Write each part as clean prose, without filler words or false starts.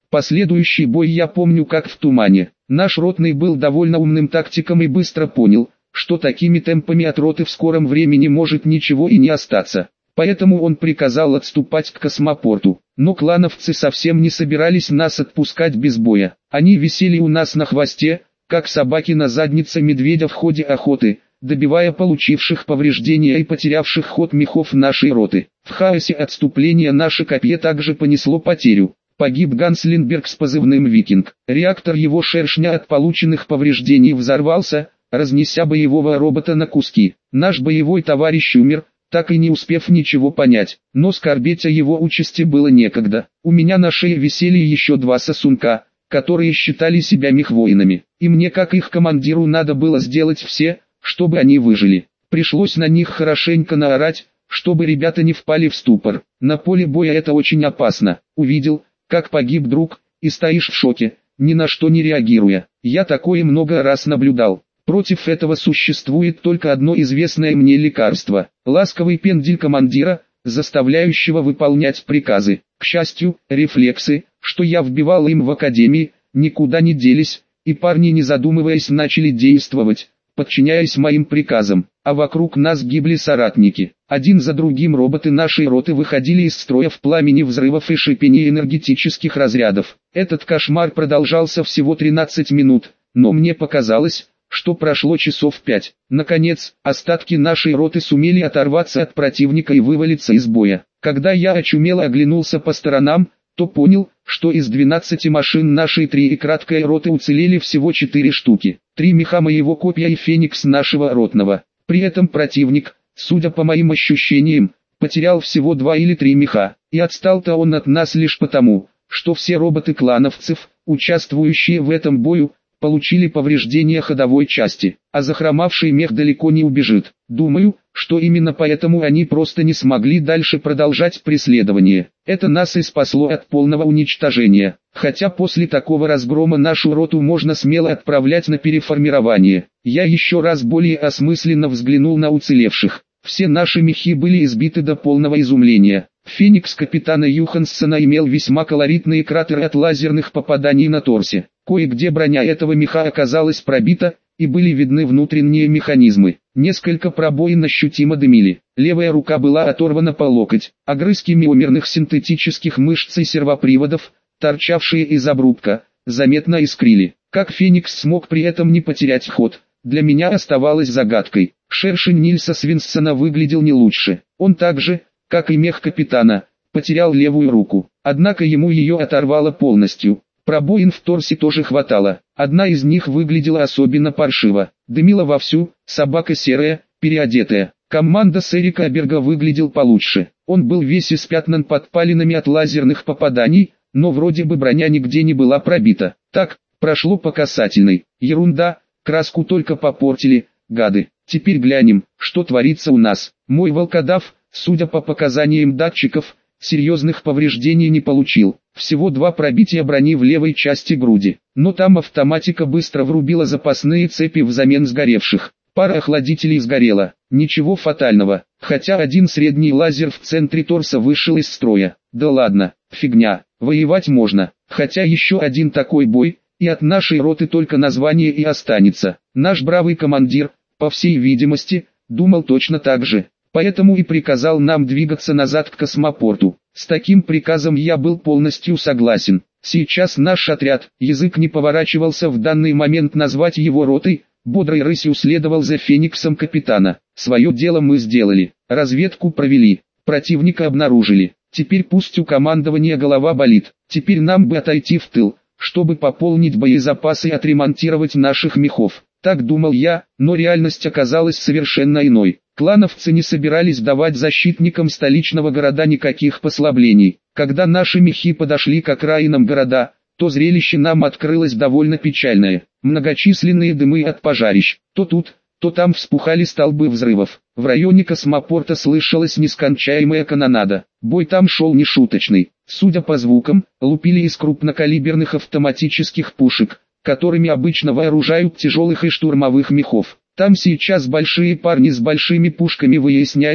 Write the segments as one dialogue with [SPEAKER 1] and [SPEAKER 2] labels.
[SPEAKER 1] Последующий бой я помню как в тумане. Наш ротный был довольно умным тактиком и быстро понял, что такими темпами от роты в скором времени может ничего и не остаться. Поэтому он приказал отступать к космопорту. Но клановцы совсем не собирались нас отпускать без боя. Они висели у нас на хвосте, как собаки на заднице медведя в ходе охоты, добивая получивших повреждения и потерявших ход мехов нашей роты. В хаосе отступления наше копье также понесло потерю. Погиб Ганс Линдберг с позывным «Викинг». Реактор его шершня от полученных повреждений взорвался, разнеся боевого робота на куски. Наш боевой товарищ умер, так и не успев ничего понять, но скорбеть о его участи было некогда. У меня на шее висели еще два сосунка, которые считали себя мехвоинами, и мне как их командиру надо было сделать все, чтобы они выжили. Пришлось на них хорошенько наорать, чтобы ребята не впали в ступор. На поле боя это очень опасно. Увидел, как погиб друг, и стоишь в шоке, ни на что не реагируя. Я такое много раз наблюдал. Против этого существует только одно известное мне лекарство – ласковый пендель командира, заставляющего выполнять приказы. К счастью, рефлексы, что я вбивал им в академии, никуда не делись, и парни не задумываясь начали действовать, подчиняясь моим приказам, а вокруг нас гибли соратники. Один за другим роботы нашей роты выходили из строя в пламени взрывов и шипения энергетических разрядов. Этот кошмар продолжался всего 13 минут, но мне показалось, что прошло часов 5. Наконец, остатки нашей роты сумели оторваться от противника и вывалиться из боя. Когда я очумело оглянулся по сторонам, то понял, что из 12 машин нашей 3 и краткой роты уцелели всего 4 штуки. 3 меха моего копья и феникс нашего ротного. При этом противник, судя по моим ощущениям, потерял всего 2 или 3 меха, и отстал-то он от нас лишь потому, что все роботы-клановцев, участвующие в этом бою, получили повреждения ходовой части, а захромавший мех далеко не убежит. Думаю, что именно поэтому они просто не смогли дальше продолжать преследование. Это нас и спасло от полного уничтожения. Хотя после такого разгрома нашу роту можно смело отправлять на переформирование. Я еще раз более осмысленно взглянул на уцелевших. Все наши мехи были избиты до полного изумления. Феникс капитана Юханссона имел весьма колоритные кратеры от лазерных попаданий на торсе. Кое-где броня этого меха оказалась пробита, и были видны внутренние механизмы. Несколько пробоин ощутимо дымили. Левая рука была оторвана по локоть. Огрызки миомерных синтетических мышц и сервоприводов, торчавшие из обрубка, заметно искрили. Как Феникс смог при этом не потерять ход, для меня оставалось загадкой. Шершень Нильса Свинсона выглядел не лучше. Он также, как и мех капитана, потерял левую руку. Однако ему ее оторвало полностью. Пробоин в торсе тоже хватало. Одна из них выглядела особенно паршиво. Дымила вовсю, собака серая, переодетая. Команда Эрика Аберга выглядел получше. Он был весь испятнан подпалинами от лазерных попаданий, но вроде бы броня нигде не была пробита. Так, прошло по касательной. Ерунда, краску только попортили, гады. Теперь глянем, что творится у нас. Мой волкодав, судя по показаниям датчиков, серьезных повреждений не получил. Всего 2 пробития брони в левой части груди. Но там автоматика быстро врубила запасные цепи взамен сгоревших. Пара охладителей сгорела. Ничего фатального. Хотя один средний лазер в центре торса вышел из строя. Да ладно, фигня. Воевать можно. Хотя еще один такой бой, и от нашей роты только название и останется. Наш бравый командир, по всей видимости, думал точно так же. Поэтому и приказал нам двигаться назад к космопорту. С таким приказом я был полностью согласен. Сейчас наш отряд, язык не поворачивался в данный момент назвать его ротой, бодрой рысью следовал за Фениксом капитана. Свое дело мы сделали, разведку провели, противника обнаружили. Теперь пусть у командования голова болит. Теперь нам бы отойти в тыл, чтобы пополнить боезапасы и отремонтировать наших мехов. Так думал я, но реальность оказалась совершенно иной. Клановцы не собирались давать защитникам столичного города никаких послаблений. Когда наши мехи подошли к окраинам города, то зрелище нам открылось довольно печальное. Многочисленные дымы от пожарищ. То тут, то там вспухали столбы взрывов. В районе космопорта слышалась нескончаемая канонада. Бой там шел нешуточный. Судя по звукам, лупили из крупнокалиберных автоматических пушек, которыми обычно вооружают тяжелых и штурмовых мехов. Там сейчас большие парни с большими пушками выясняли,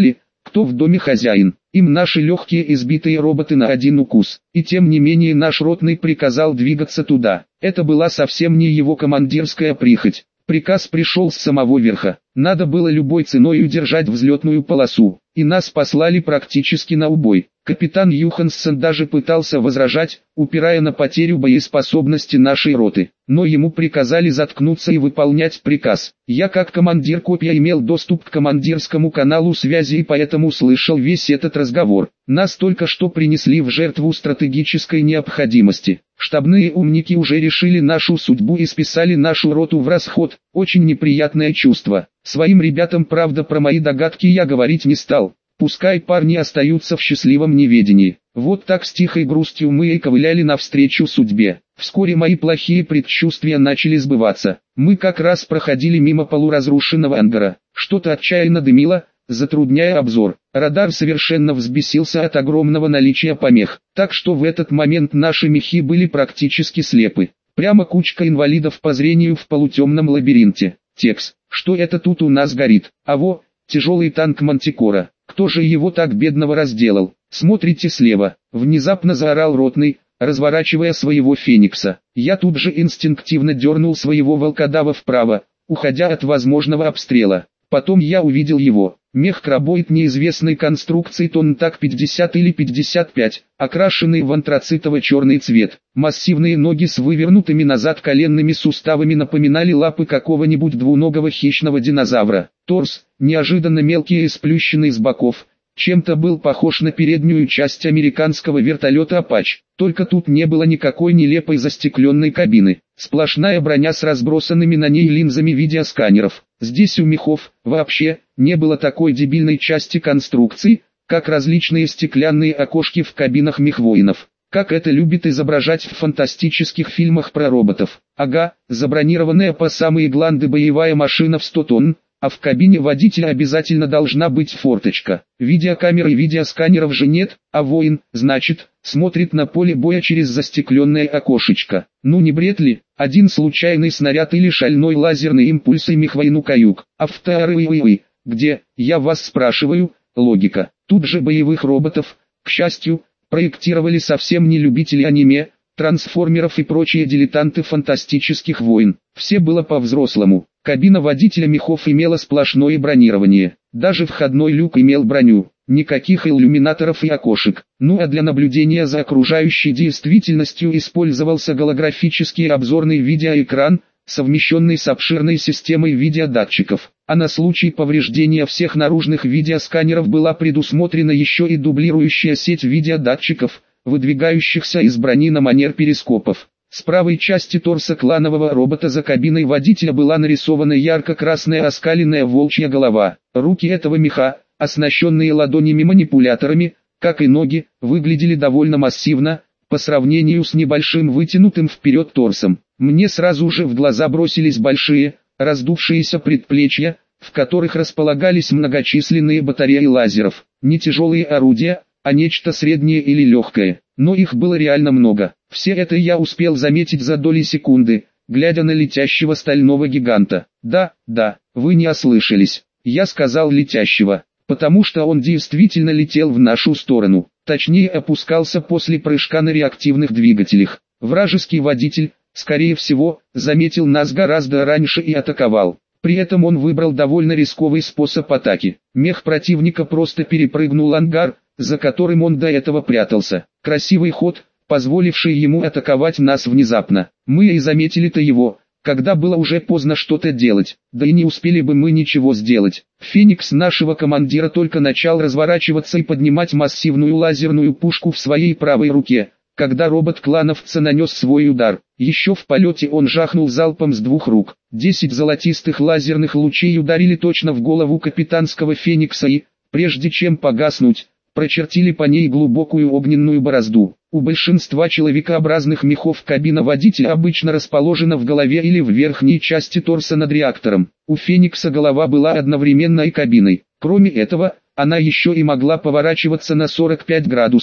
[SPEAKER 1] Кто в доме хозяин? Им наши легкие избитые роботы на один укус. И тем не менее наш ротный приказал двигаться туда. Это была совсем не его командирская прихоть. Приказ пришел с самого верха. Надо было любой ценой удержать взлетную полосу. И нас послали практически на убой. Капитан Юханссон даже пытался возражать, упирая на потерю боеспособности нашей роты. Но ему приказали заткнуться и выполнять приказ. Я как командир копья имел доступ к командирскому каналу связи и поэтому слышал весь этот разговор. Нас только что принесли в жертву стратегической необходимости. Штабные умники уже решили нашу судьбу и списали нашу роту в расход. Очень неприятное чувство. Своим ребятам, правда, про мои догадки я говорить не стал. Пускай парни остаются в счастливом неведении. Вот так с тихой грустью мы и ковыляли навстречу судьбе. Вскоре мои плохие предчувствия начали сбываться. Мы как раз проходили мимо полуразрушенного ангара. Что-то отчаянно дымило, затрудняя обзор. Радар совершенно взбесился от огромного наличия помех. Так что в этот момент наши мехи были практически слепы. Прямо кучка инвалидов по зрению в полутемном лабиринте. Текс, что это тут у нас горит? А во, тяжелый танк Мантикора. Кто же его так бедного разделал? Смотрите слева. Внезапно заорал ротный, разворачивая своего феникса. Я тут же инстинктивно дернул своего волкодава вправо, уходя от возможного обстрела. Потом я увидел его. Мех-крабоид неизвестной конструкции тонн так 50 или 55, окрашенный в антрацитово-черный цвет. Массивные ноги с вывернутыми назад коленными суставами напоминали лапы какого-нибудь двуногого хищного динозавра. Торс, неожиданно мелкий и сплющенный с боков, чем-то был похож на переднюю часть американского вертолета «Апач». Только тут не было никакой нелепой застекленной кабины. Сплошная броня с разбросанными на ней линзами видеосканеров. Здесь у мехов, вообще, не было такой дебильной части конструкции, как различные стеклянные окошки в кабинах мехвоинов. Как это любит изображать в фантастических фильмах про роботов. Ага, забронированная по самые гланды боевая машина в 100 тонн, а в кабине водителя обязательно должна быть форточка. Видеокамеры и видеосканеров же нет, а воин, значит, смотрит на поле боя через застекленное окошечко. Ну не бред ли? Один случайный снаряд или шальной лазерный импульс и мехвоину каюк. А вторые, где, я вас спрашиваю, логика. Тут же боевых роботов, к счастью, проектировали совсем не любители аниме, трансформеров и прочие дилетанты фантастических войн. Все было по-взрослому. Кабина водителя мехов имела сплошное бронирование. Даже входной люк имел броню. Никаких иллюминаторов и окошек. Ну а для наблюдения за окружающей действительностью использовался голографический обзорный видеоэкран, совмещенный с обширной системой видеодатчиков. А на случай повреждения всех наружных видеосканеров была предусмотрена еще и дублирующая сеть видеодатчиков, выдвигающихся из брони на манер перископов. С правой части торса кланового робота за кабиной водителя была нарисована ярко-красная оскаленная волчья голова. Руки этого меха, оснащенные ладонями-манипуляторами, как и ноги, выглядели довольно массивно, по сравнению с небольшим вытянутым вперед торсом. Мне сразу же в глаза бросились большие, раздувшиеся предплечья, в которых располагались многочисленные батареи лазеров. Не тяжелые орудия, а нечто среднее или легкое. Но их было реально много. Все это я успел заметить за доли секунды, глядя на летящего стального гиганта. Да, вы не ослышались. Я сказал летящего, потому что он действительно летел в нашу сторону. Точнее опускался после прыжка на реактивных двигателях. Вражеский водитель, скорее всего, заметил нас гораздо раньше и атаковал. При этом он выбрал довольно рисковый способ атаки. Мех противника просто перепрыгнул ангар, за которым он до этого прятался. Красивый ход, позволивший ему атаковать нас внезапно. Мы и заметили-то его, когда было уже поздно что-то делать, да и не успели бы мы ничего сделать. Феникс нашего командира только начал разворачиваться и поднимать массивную лазерную пушку в своей правой руке, когда робот-клановца нанес свой удар. Еще в полете он жахнул залпом с двух рук. 10 золотистых лазерных лучей ударили точно в голову капитанского Феникса и, прежде чем погаснуть, прочертили по ней глубокую огненную борозду. У большинства человекообразных мехов кабина водителя обычно расположена в голове или в верхней части торса над реактором. У Феникса голова была одновременно и кабиной. Кроме этого, она еще и могла поворачиваться на 45 градусов,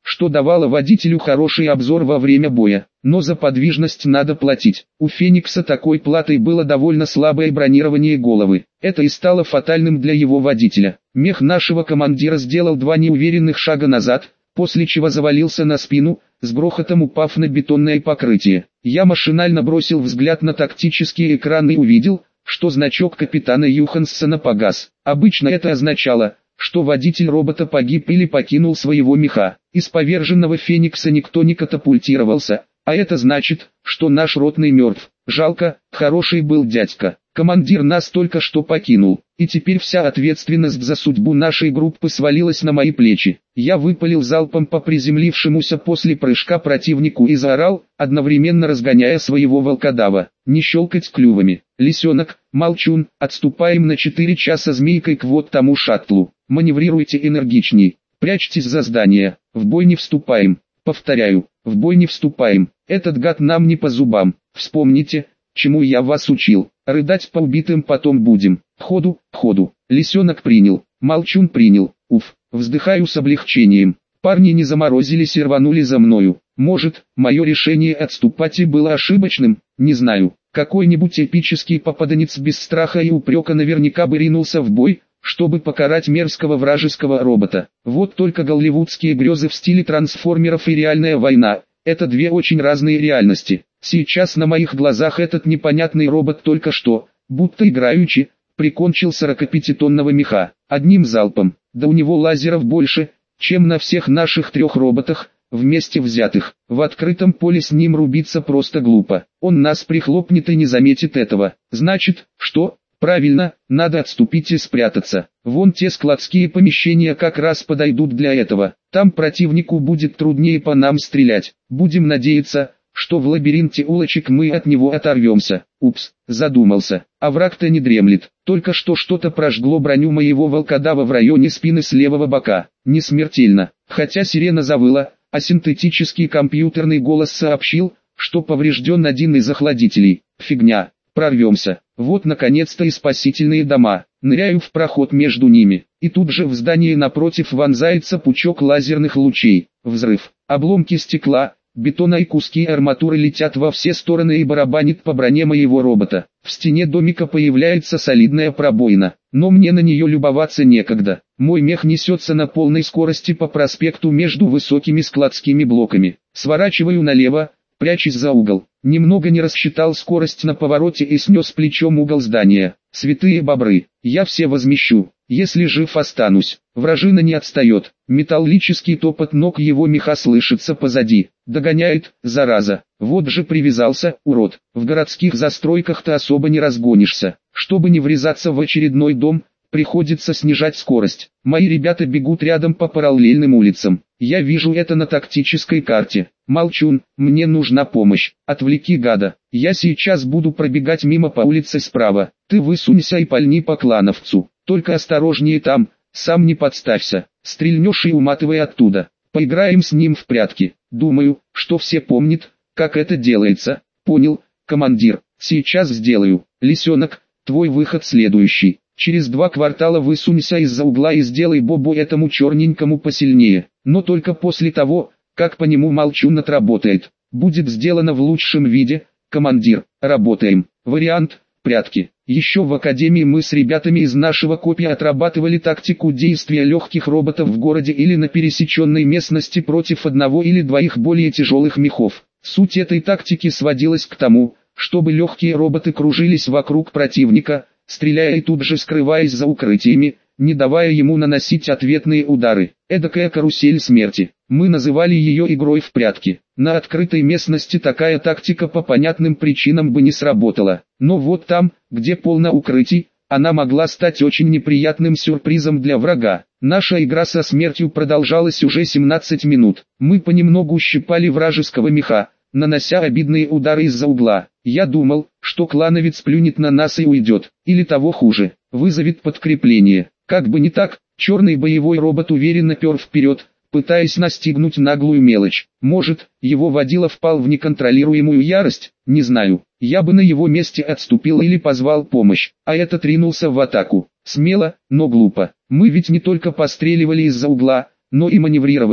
[SPEAKER 1] что давало водителю хороший обзор во время боя. Но за подвижность надо платить. У Феникса такой платой было довольно слабое бронирование головы. Это и стало фатальным для его водителя. Мех нашего командира сделал 2 неуверенных шага назад, после чего завалился на спину, с грохотом упав на бетонное покрытие. Я машинально бросил взгляд на тактический экран и увидел, что значок капитана Юханссона погас. Обычно это означало, что водитель робота погиб или покинул своего меха. Из поверженного Феникса никто не катапультировался, а это значит, что наш ротный мертв. Жалко, хороший был дядька. Командир нас только что покинул, и теперь вся ответственность за судьбу нашей группы свалилась на мои плечи. Я выпалил залпом по приземлившемуся после прыжка противнику и заорал, одновременно разгоняя своего волкодава: не щелкать клювами. Лисенок, Молчун, отступаем на 4 часа змейкой к вот тому шаттлу. Маневрируйте энергичней, прячьтесь за здание, в бой не вступаем. Повторяю, в бой не вступаем, этот гад нам не по зубам. Вспомните, чему я вас учил. Рыдать по убитым потом будем. Ходу, ходу. Лисенок принял, Молчун принял. Уф, вздыхаю с облегчением. Парни не заморозились и рванули за мною. Может, мое решение отступать и было ошибочным, не знаю. Какой-нибудь эпический попаданец без страха и упрека наверняка бы ринулся в бой, чтобы покарать мерзкого вражеского робота. Вот только голливудские грезы в стиле трансформеров и реальная война – это 2 очень разные реальности. Сейчас на моих глазах этот непонятный робот только что, будто играючи, прикончил 45-тонного меха, одним залпом. Да у него лазеров больше, чем на всех наших 3 роботах, вместе взятых. В открытом поле с ним рубиться просто глупо. Он нас прихлопнет и не заметит этого. Значит, что? Правильно, надо отступить и спрятаться. Вон те складские помещения как раз подойдут для этого. Там противнику будет труднее по нам стрелять. Будем надеяться, что в лабиринте улочек мы от него оторвемся. Упс, задумался. А враг-то не дремлет. Только что что-то прожгло броню моего волкодава в районе спины с левого бока. Не смертельно. Хотя сирена завыла, а синтетический компьютерный голос сообщил, что поврежден один из охладителей. Фигня. Прорвемся. Вот наконец-то и спасительные дома. Ныряю в проход между ними. И тут же в здании напротив вонзается пучок лазерных лучей. Взрыв. Обломки стекла, бетона и куски арматуры летят во все стороны и барабанит по броне моего робота. В стене домика появляется солидная пробоина. Но мне на нее любоваться некогда. Мой мех несется на полной скорости по проспекту между высокими складскими блоками. Сворачиваю налево, прячась за угол. Немного не рассчитал скорость на повороте и снес плечом угол здания. Святые бобры, я все возмещу, если жив останусь. Вражина не отстает, металлический топот ног его меха слышится позади. Догоняет, зараза, вот же привязался, урод. В городских застройках-то особо не разгонишься. Чтобы не врезаться в очередной дом, приходится снижать скорость. Мои ребята бегут рядом по параллельным улицам. Я вижу это на тактической карте. Молчун, мне нужна помощь. Отвлеки гада. Я сейчас буду пробегать мимо по улице справа. Ты высунься и пальни по клановцу. Только осторожнее там, сам не подставься. Стрельнешь и уматывай оттуда. Поиграем с ним в прятки. Думаю, что все помнят, как это делается. Понял, командир. Сейчас сделаю. Лисенок, твой выход следующий. Через 2 квартала высунься из-за угла и сделай бобо этому черненькому посильнее. Но только после того, как по нему Молчун отработает. Будет сделано в лучшем виде, командир. Работаем. Вариант – прятки. Еще в академии мы с ребятами из нашего копья отрабатывали тактику действия легких роботов в городе или на пересеченной местности против 1 или 2 более тяжелых мехов. Суть этой тактики сводилась к тому, чтобы легкие роботы кружились вокруг противника, стреляя и тут же скрываясь за укрытиями, не давая ему наносить ответные удары. Эдакая карусель смерти. Мы называли ее игрой в прятки. На открытой местности такая тактика по понятным причинам бы не сработала. Но вот там, где полно укрытий, она могла стать очень неприятным сюрпризом для врага. Наша игра со смертью продолжалась уже 17 минут. Мы понемногу щипали вражеского меха, нанося обидные удары из-за угла. Я думал, что клановец плюнет на нас и уйдет, или того хуже, вызовет подкрепление. Как бы не так, черный боевой робот уверенно пер вперед, пытаясь настигнуть наглую мелочь. Может, его водила впал в неконтролируемую ярость, не знаю. Я бы на его месте отступил или позвал помощь, а этот ринулся в атаку. Смело, но глупо. Мы ведь не только постреливали из-за угла, но и маневрировали,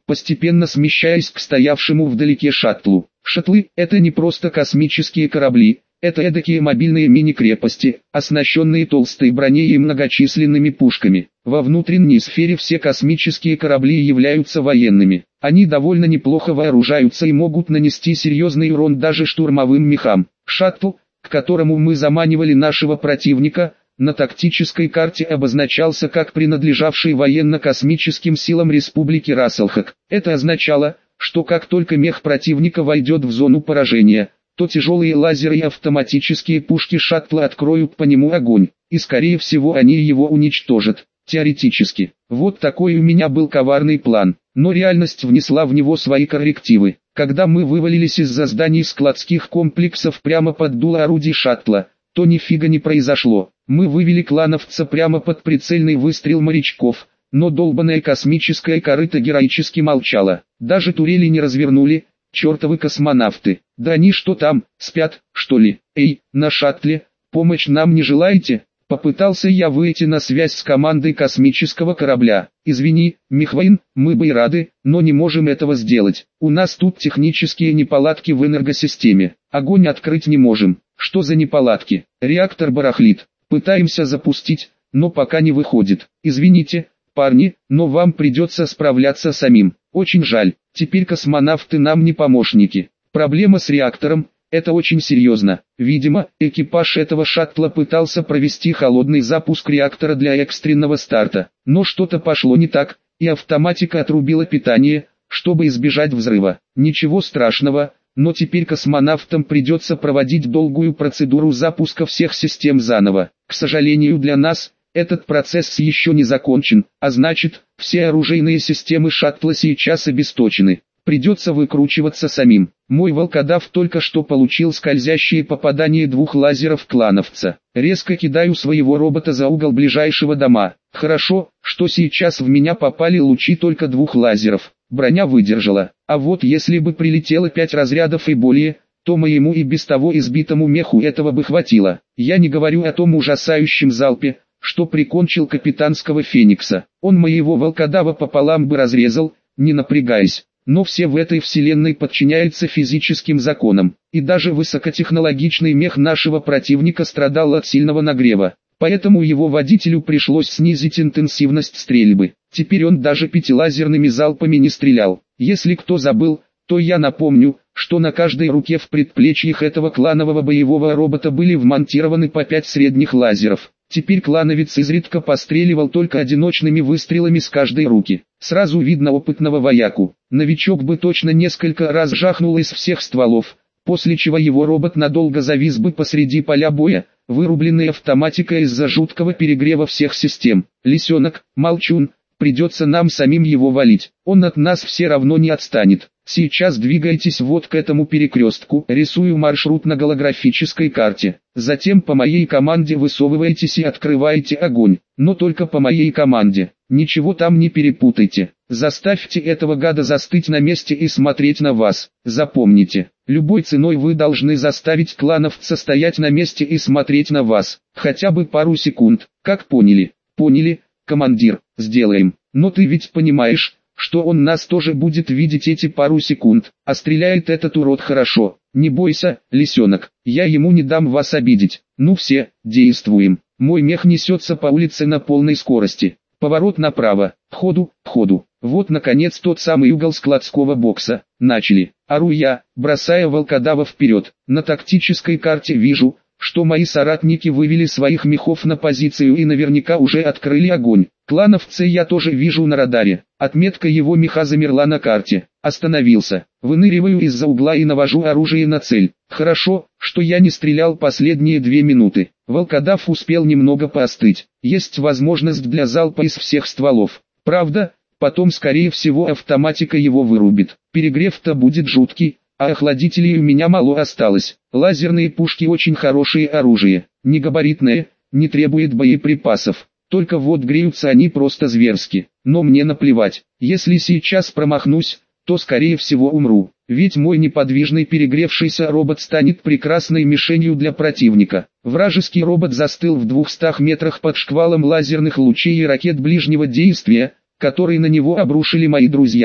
[SPEAKER 1] постепенно смещаясь к стоявшему вдалеке шаттлу. Шаттлы – это не просто космические корабли, это эдакие мобильные мини-крепости, оснащенные толстой броней и многочисленными пушками. Во внутренней сфере все космические корабли являются военными. Они довольно неплохо вооружаются и могут нанести серьезный урон даже штурмовым мехам. Шаттл, к которому мы заманивали нашего противника, на тактической карте обозначался как принадлежавший военно-космическим силам Республики Расселхак. Это означало, что как только мех противника войдет в зону поражения, то тяжелые лазеры и автоматические пушки шаттла откроют по нему огонь, и скорее всего они его уничтожат, теоретически. Вот такой у меня был коварный план, но реальность внесла в него свои коррективы. Когда мы вывалились из-за зданий складских комплексов прямо под дуло орудий шаттла, то нифига не произошло. Мы вывели клановца прямо под прицельный выстрел морячков, но долбаная космическая корыто героически молчала. Даже турели не развернули, чертовы космонавты. Да они что там, спят, что ли? Эй, на шаттле, помощь нам не желаете? Попытался я выйти на связь с командой космического корабля. Извини, Михвейн, мы бы и рады, но не можем этого сделать. У нас тут технические неполадки в энергосистеме. Огонь открыть не можем. Что за неполадки? Реактор барахлит. Пытаемся запустить, но пока не выходит. Извините, парни, но вам придется справляться самим. Очень жаль, теперь космонавты нам не помощники. Проблема с реактором, это очень серьезно. Видимо, экипаж этого шаттла пытался провести холодный запуск реактора для экстренного старта. Но что-то пошло не так, и автоматика отрубила питание, чтобы избежать взрыва. Ничего страшного. Но теперь космонавтам придется проводить долгую процедуру запуска всех систем заново. К сожалению для нас, этот процесс еще не закончен, а значит, все оружейные системы шаттла сейчас обесточены. Придется выкручиваться самим. Мой волкодав только что получил скользящие попадания 2 лазеров клановца. Резко кидаю своего робота за угол ближайшего дома. Хорошо, что сейчас в меня попали лучи только 2 лазеров. Броня выдержала. А вот если бы прилетело 5 разрядов и более, то моему и без того избитому меху этого бы хватило. Я не говорю о том ужасающем залпе, что прикончил капитанского Феникса. Он моего волкодава пополам бы разрезал, не напрягаясь. Но все в этой вселенной подчиняются физическим законам. И даже высокотехнологичный мех нашего противника страдал от сильного нагрева. Поэтому его водителю пришлось снизить интенсивность стрельбы. Теперь он даже 5-лазерными залпами не стрелял. Если кто забыл, то я напомню, что на каждой руке в предплечьях этого кланового боевого робота были вмонтированы по 5 средних лазеров. Теперь клановец изредка постреливал только одиночными выстрелами с каждой руки. Сразу видно опытного вояку. Новичок бы точно несколько раз жахнул из всех стволов, после чего его робот надолго завис бы посреди поля боя, вырубленный автоматикой из-за жуткого перегрева всех систем. Лисенок, молчун, придется нам самим его валить. Он от нас все равно не отстанет. Сейчас двигайтесь вот к этому перекрестку. Рисую маршрут на голографической карте. Затем по моей команде высовываетесь и открываете огонь. Но только по моей команде. Ничего там не перепутайте. Заставьте этого гада застыть на месте и смотреть на вас. Запомните, любой ценой вы должны заставить клановца стоять на месте и смотреть на вас. Хотя бы пару секунд. Как поняли? Поняли, командир, сделаем. Но ты ведь понимаешь, что он нас тоже будет видеть эти пару секунд, а стреляет этот урод хорошо. Не бойся, лисенок, я ему не дам вас обидеть. Ну все, действуем. Мой мех несется по улице на полной скорости. Поворот направо, ходу, ходу. Вот наконец тот самый угол складского бокса. Начали. Ору я, бросая волкодава вперед. На тактической карте вижу, что мои соратники вывели своих мехов на позицию и наверняка уже открыли огонь. Клановца я тоже вижу на радаре. Отметка его меха замерла на карте. Остановился. Выныриваю из-за угла и навожу оружие на цель. Хорошо, что я не стрелял последние 2 минуты. Волкодав успел немного поостыть. Есть возможность для залпа из всех стволов. Правда, потом скорее всего автоматика его вырубит. Перегрев-то будет жуткий, а охладителей у меня мало осталось. Лазерные пушки очень хорошее оружие. Не габаритное, не требует боеприпасов. Только вот греются они просто зверски. Но мне наплевать. Если сейчас промахнусь, то скорее всего умру. Ведь мой неподвижный перегревшийся робот станет прекрасной мишенью для противника. Вражеский робот застыл в 200 метрах под шквалом лазерных лучей и ракет ближнего действия, которые на него обрушили мои друзья.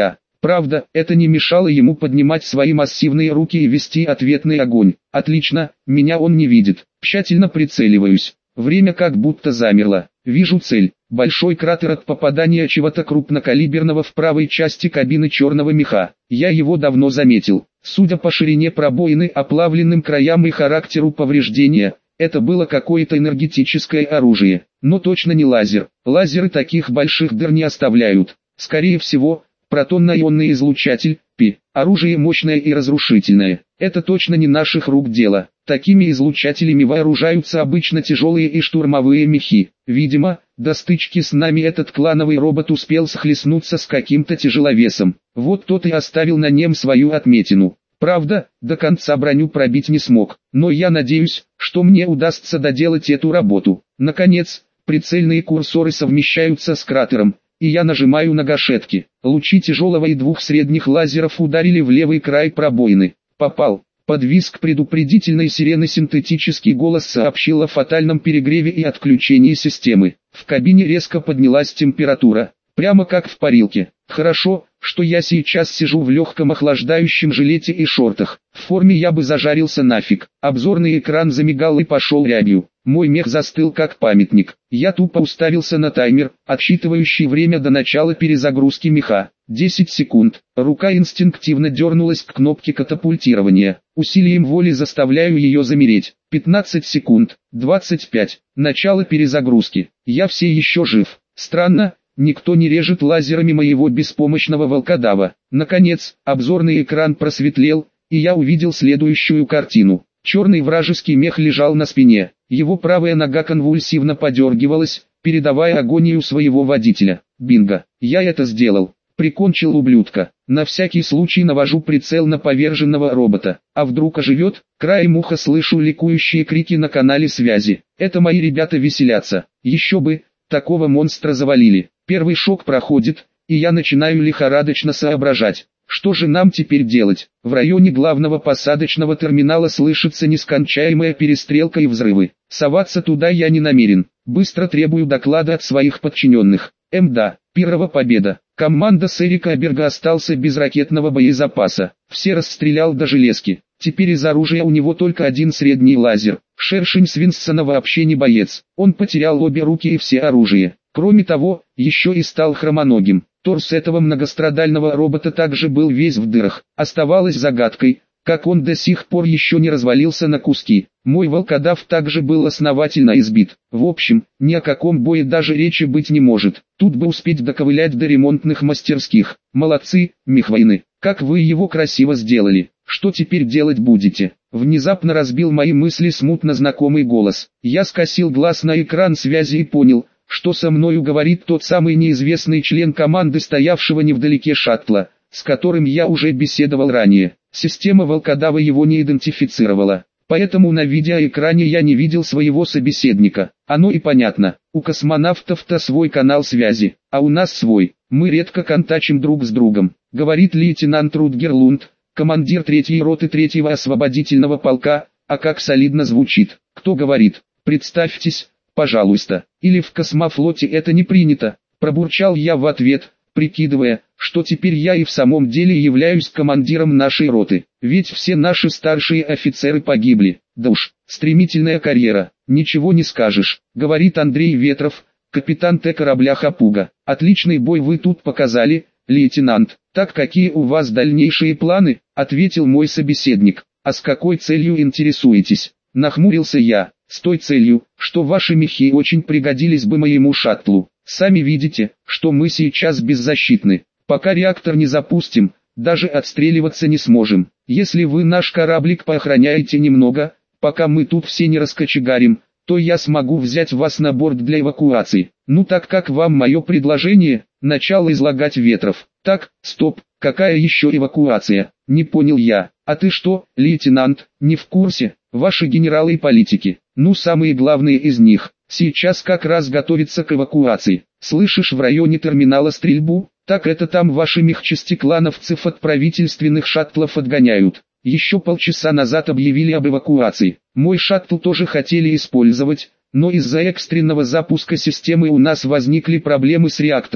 [SPEAKER 1] Правда, это не мешало ему поднимать свои массивные руки и вести ответный огонь. Отлично, меня он не видит. Тщательно прицеливаюсь. Время как будто замерло. Вижу цель. Большой кратер от попадания чего-то крупнокалиберного в правой части кабины черного меха. Я его давно заметил. Судя по ширине пробоины, оплавленным краям и характеру повреждения, это было какое-то энергетическое оружие. Но точно не лазер. Лазеры таких больших дыр не оставляют. Скорее всего, протонно-ионный излучатель, ПИ. Оружие мощное и разрушительное. Это точно не наших рук дело. Такими излучателями вооружаются обычно тяжелые и штурмовые мехи. Видимо, до стычки с нами этот клановый робот успел схлестнуться с каким-то тяжеловесом. Вот тот и оставил на нем свою отметину. Правда, до конца броню пробить не смог, но я надеюсь, что мне удастся доделать эту работу. Наконец, прицельные курсоры совмещаются с кратером, и я нажимаю на гашетки. Лучи тяжелого и двух средних лазеров ударили в левый край пробоины. Попал. Под визг предупредительной сирены синтетический голос сообщил о фатальном перегреве и отключении системы. В кабине резко поднялась температура, прямо как в парилке. Хорошо, что я сейчас сижу в легком охлаждающем жилете и шортах. В форме я бы зажарился нафиг. Обзорный экран замигал и пошел рябью. Мой мех застыл как памятник. Я тупо уставился на таймер, отсчитывающий время до начала перезагрузки меха. 10 секунд. Рука инстинктивно дернулась к кнопке катапультирования. Усилием воли заставляю ее замереть. 15 секунд. 25. Начало перезагрузки. Я все еще жив. Странно. Никто не режет лазерами моего беспомощного волкодава. Наконец, обзорный экран просветлел, и я увидел следующую картину. Черный вражеский мех лежал на спине. Его правая нога конвульсивно подергивалась, передавая агонию своего водителя. Бинго, я это сделал. Прикончил ублюдка. На всякий случай навожу прицел на поверженного робота. А вдруг оживет? Краем уха слышу ликующие крики на канале связи. Это мои ребята веселятся. Еще бы, такого монстра завалили. Первый шок проходит, и я начинаю лихорадочно соображать. Что же нам теперь делать? В районе главного посадочного терминала слышится нескончаемая перестрелка и взрывы. Соваться туда я не намерен. Быстро требую доклада от своих подчиненных. Да, первая победа. Команда с Эрика Берга остался без ракетного боезапаса. Все расстрелял до железки. Теперь из оружия у него только один средний лазер. Шершень Свинсона вообще не боец. Он потерял обе руки и все оружие. Кроме того, еще и стал хромоногим. Торс этого многострадального робота также был весь в дырах. Оставалось загадкой, как он до сих пор еще не развалился на куски. Мой волкодав также был основательно избит. В общем, ни о каком бое даже речи быть не может. Тут бы успеть доковылять до ремонтных мастерских. Молодцы, мехвойны, как вы его красиво сделали. Что теперь делать будете? Внезапно разбил мои мысли смутно знакомый голос. Я скосил глаз на экран связи и понял, что со мною говорит тот самый неизвестный член команды, стоявшего невдалеке шаттла, с которым я уже беседовал ранее. Система волкодава его не идентифицировала, поэтому на видеоэкране я не видел своего собеседника. Оно и понятно, у космонавтов-то свой канал связи, а у нас свой. Мы редко контачим друг с другом, говорит лейтенант Рутгер Лунд, командир 3-й роты 3-го освободительного полка. А как солидно звучит. Кто говорит? Представьтесь, пожалуйста. Или в космофлоте это не принято? Пробурчал я в ответ, прикидывая, что теперь я и в самом деле являюсь командиром нашей роты. Ведь все наши старшие офицеры погибли. Да уж, стремительная карьера, ничего не скажешь, говорит Андрей Ветров, капитан Т-корабля «Хапуга». Отличный бой вы тут показали, лейтенант. Так какие у вас дальнейшие планы? Ответил мой собеседник. А с какой целью интересуетесь? Нахмурился я. С той целью, что ваши мехи очень пригодились бы моему шаттлу. Сами видите, что мы сейчас беззащитны. Пока реактор не запустим, даже отстреливаться не сможем. Если вы наш кораблик поохраняете немного, пока мы тут все не раскочегарим, то я смогу взять вас на борт для эвакуации. Ну так как вам мое предложение? Начал излагать Ветров. Так, стоп, какая еще эвакуация? Не понял я. А ты что, лейтенант, не в курсе? Ваши генералы и политики, ну самые главные из них, сейчас как раз готовятся к эвакуации. Слышишь в районе терминала стрельбу? Так это там ваши мехчасти клановцев от правительственных шаттлов отгоняют. Еще полчаса назад объявили об эвакуации. Мой шаттл тоже хотели использовать, но из-за экстренного запуска системы у нас возникли проблемы с реактором.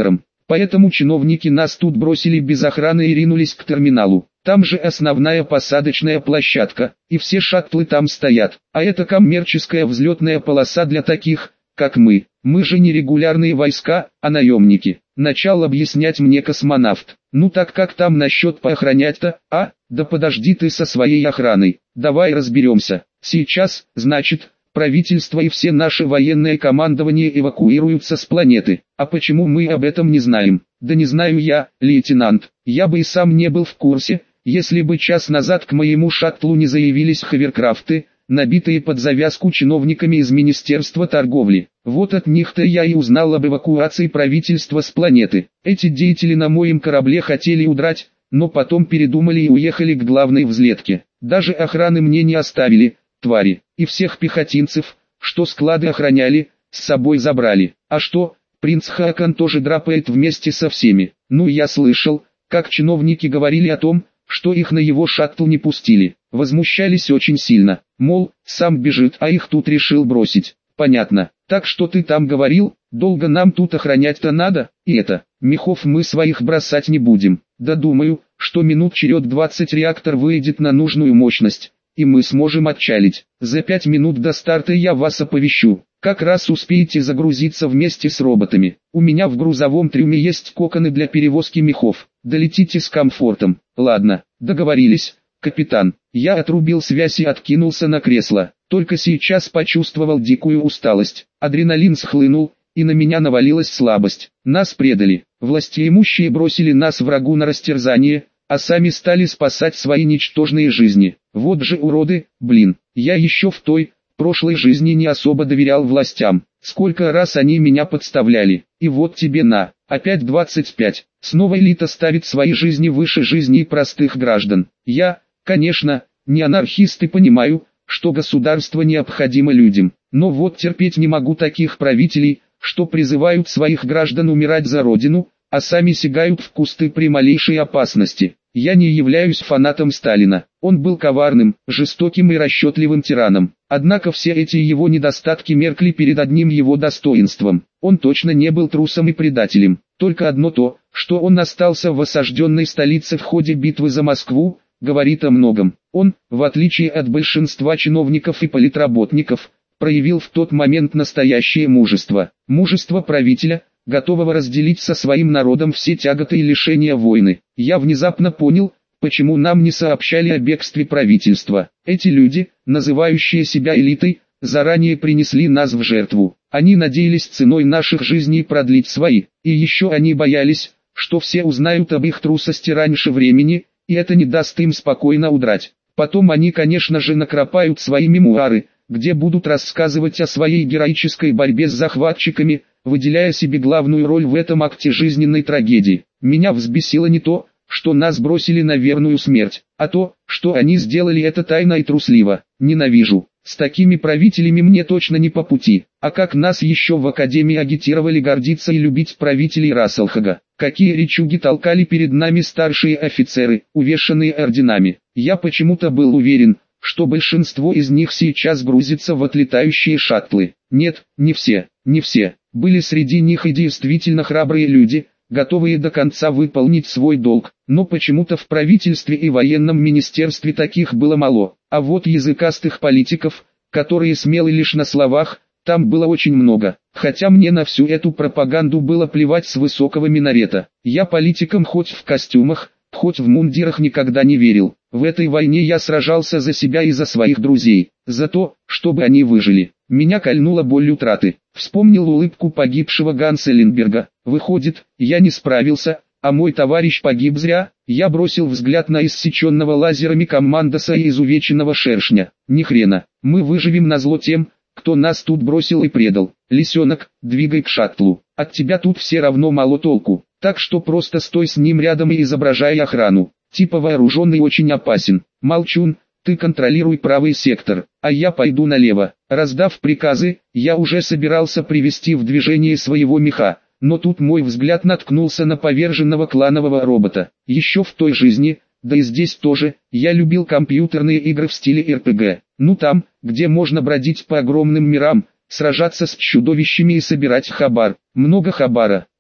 [SPEAKER 1] Поэтому чиновники нас тут бросили без охраны и ринулись к терминалу. Там же основная посадочная площадка, и все шаттлы там стоят. А это коммерческая взлетная полоса для таких, как мы. Мы же не регулярные войска, а наемники. Начал объяснять мне космонавт. Ну так как там насчет поохранять-то, а? Да подожди ты со своей охраной. Давай разберемся. Сейчас, значит, правительство и все наши военные командования эвакуируются с планеты. А почему мы об этом не знаем? Да не знаю я, лейтенант. Я бы и сам не был в курсе, если бы час назад к моему шаттлу не заявились ховеркрафты, набитые под завязку чиновниками из Министерства торговли. Вот от них-то я и узнал об эвакуации правительства с планеты. Эти деятели на моем корабле хотели удрать, но потом передумали и уехали к главной взлетке. Даже охраны мне не оставили, твари. И всех пехотинцев, что склады охраняли, с собой забрали. А что, принц Хакан тоже драпает вместе со всеми. Ну я слышал, как чиновники говорили о том, что их на его шаттл не пустили. Возмущались очень сильно. Мол, сам бежит, а их тут решил бросить. Понятно. Так что ты там говорил, долго нам тут охранять-то надо, и это, мехов мы своих бросать не будем. Да думаю, что минут черед 20 реактор выйдет на нужную мощность, и мы сможем отчалить. За 5 минут до старта я вас оповещу. Как раз успеете загрузиться вместе с роботами. У меня в грузовом трюме есть коконы для перевозки мехов. Долетите с комфортом. Ладно, договорились, капитан. Я отрубил связь и откинулся на кресло. Только сейчас почувствовал дикую усталость. Адреналин схлынул, и на меня навалилась слабость. Нас предали. Властеимущие бросили нас врагу на растерзание, а сами стали спасать свои ничтожные жизни. Вот же уроды, блин. Я еще в той, прошлой жизни не особо доверял властям. Сколько раз они меня подставляли. И вот тебе на, опять 25. Снова элита ставит свои жизни выше жизни простых граждан. Я, конечно, не анархист и понимаю, что государство необходимо людям. Но вот терпеть не могу таких правителей, что призывают своих граждан умирать за родину, а сами сигают в кусты при малейшей опасности. Я не являюсь фанатом Сталина. Он был коварным, жестоким и расчетливым тираном. Однако все эти его недостатки меркли перед одним его достоинством. Он точно не был трусом и предателем. Только одно то, что он остался в осажденной столице в ходе битвы за Москву, говорит о многом. Он, в отличие от большинства чиновников и политработников, проявил в тот момент настоящее мужество. Мужество правителя, готового разделить со своим народом все тяготы и лишения войны. Я внезапно понял, почему нам не сообщали о бегстве правительства. Эти люди, называющие себя элитой, заранее принесли нас в жертву. Они надеялись ценой наших жизней продлить свои. И еще они боялись, что все узнают об их трусости раньше времени, и это не даст им спокойно удрать. Потом они, конечно же, накропают свои мемуары, где будут рассказывать о своей героической борьбе с захватчиками, выделяя себе главную роль в этом акте жизненной трагедии. Меня взбесило не то, что нас бросили на верную смерть, а то, что они сделали это тайно и трусливо. Ненавижу. С такими правителями мне точно не по пути. А как нас еще в Академии агитировали гордиться и любить правителей Расселхага. Какие речуги толкали перед нами старшие офицеры, увешанные орденами. Я почему-то был уверен, что большинство из них сейчас грузится в отлетающие шаттлы. Нет, не все, не все. Были среди них и действительно храбрые люди, готовые до конца выполнить свой долг, но почему-то в правительстве и военном министерстве таких было мало. А вот языкастых политиков, которые смелы лишь на словах, там было очень много. Хотя мне на всю эту пропаганду было плевать с высокого минарета. Я политикам хоть в костюмах, хоть в мундирах никогда не верил. В этой войне я сражался за себя и за своих друзей, за то, чтобы они выжили. Меня кольнула боль утраты. Вспомнил улыбку погибшего Ганса Линдберга. Выходит, я не справился, а мой товарищ погиб зря. Я бросил взгляд на иссеченного лазерами командоса и изувеченного шершня. Ни хрена, мы выживем назло тем, кто нас тут бросил и предал. Лисенок, двигай к шаттлу. От тебя тут все равно мало толку. Так что просто стой с ним рядом и изображай охрану. Типа вооруженный очень опасен. Молчун, ты контролируй правый сектор, а я пойду налево. Раздав приказы, я уже собирался привести в движение своего меха, но тут мой взгляд наткнулся на поверженного кланового робота. Еще в той жизни, да и здесь тоже, я любил компьютерные игры в стиле РПГ. Ну там, где можно бродить по огромным мирам, сражаться с чудовищами и собирать хабар. Много хабара.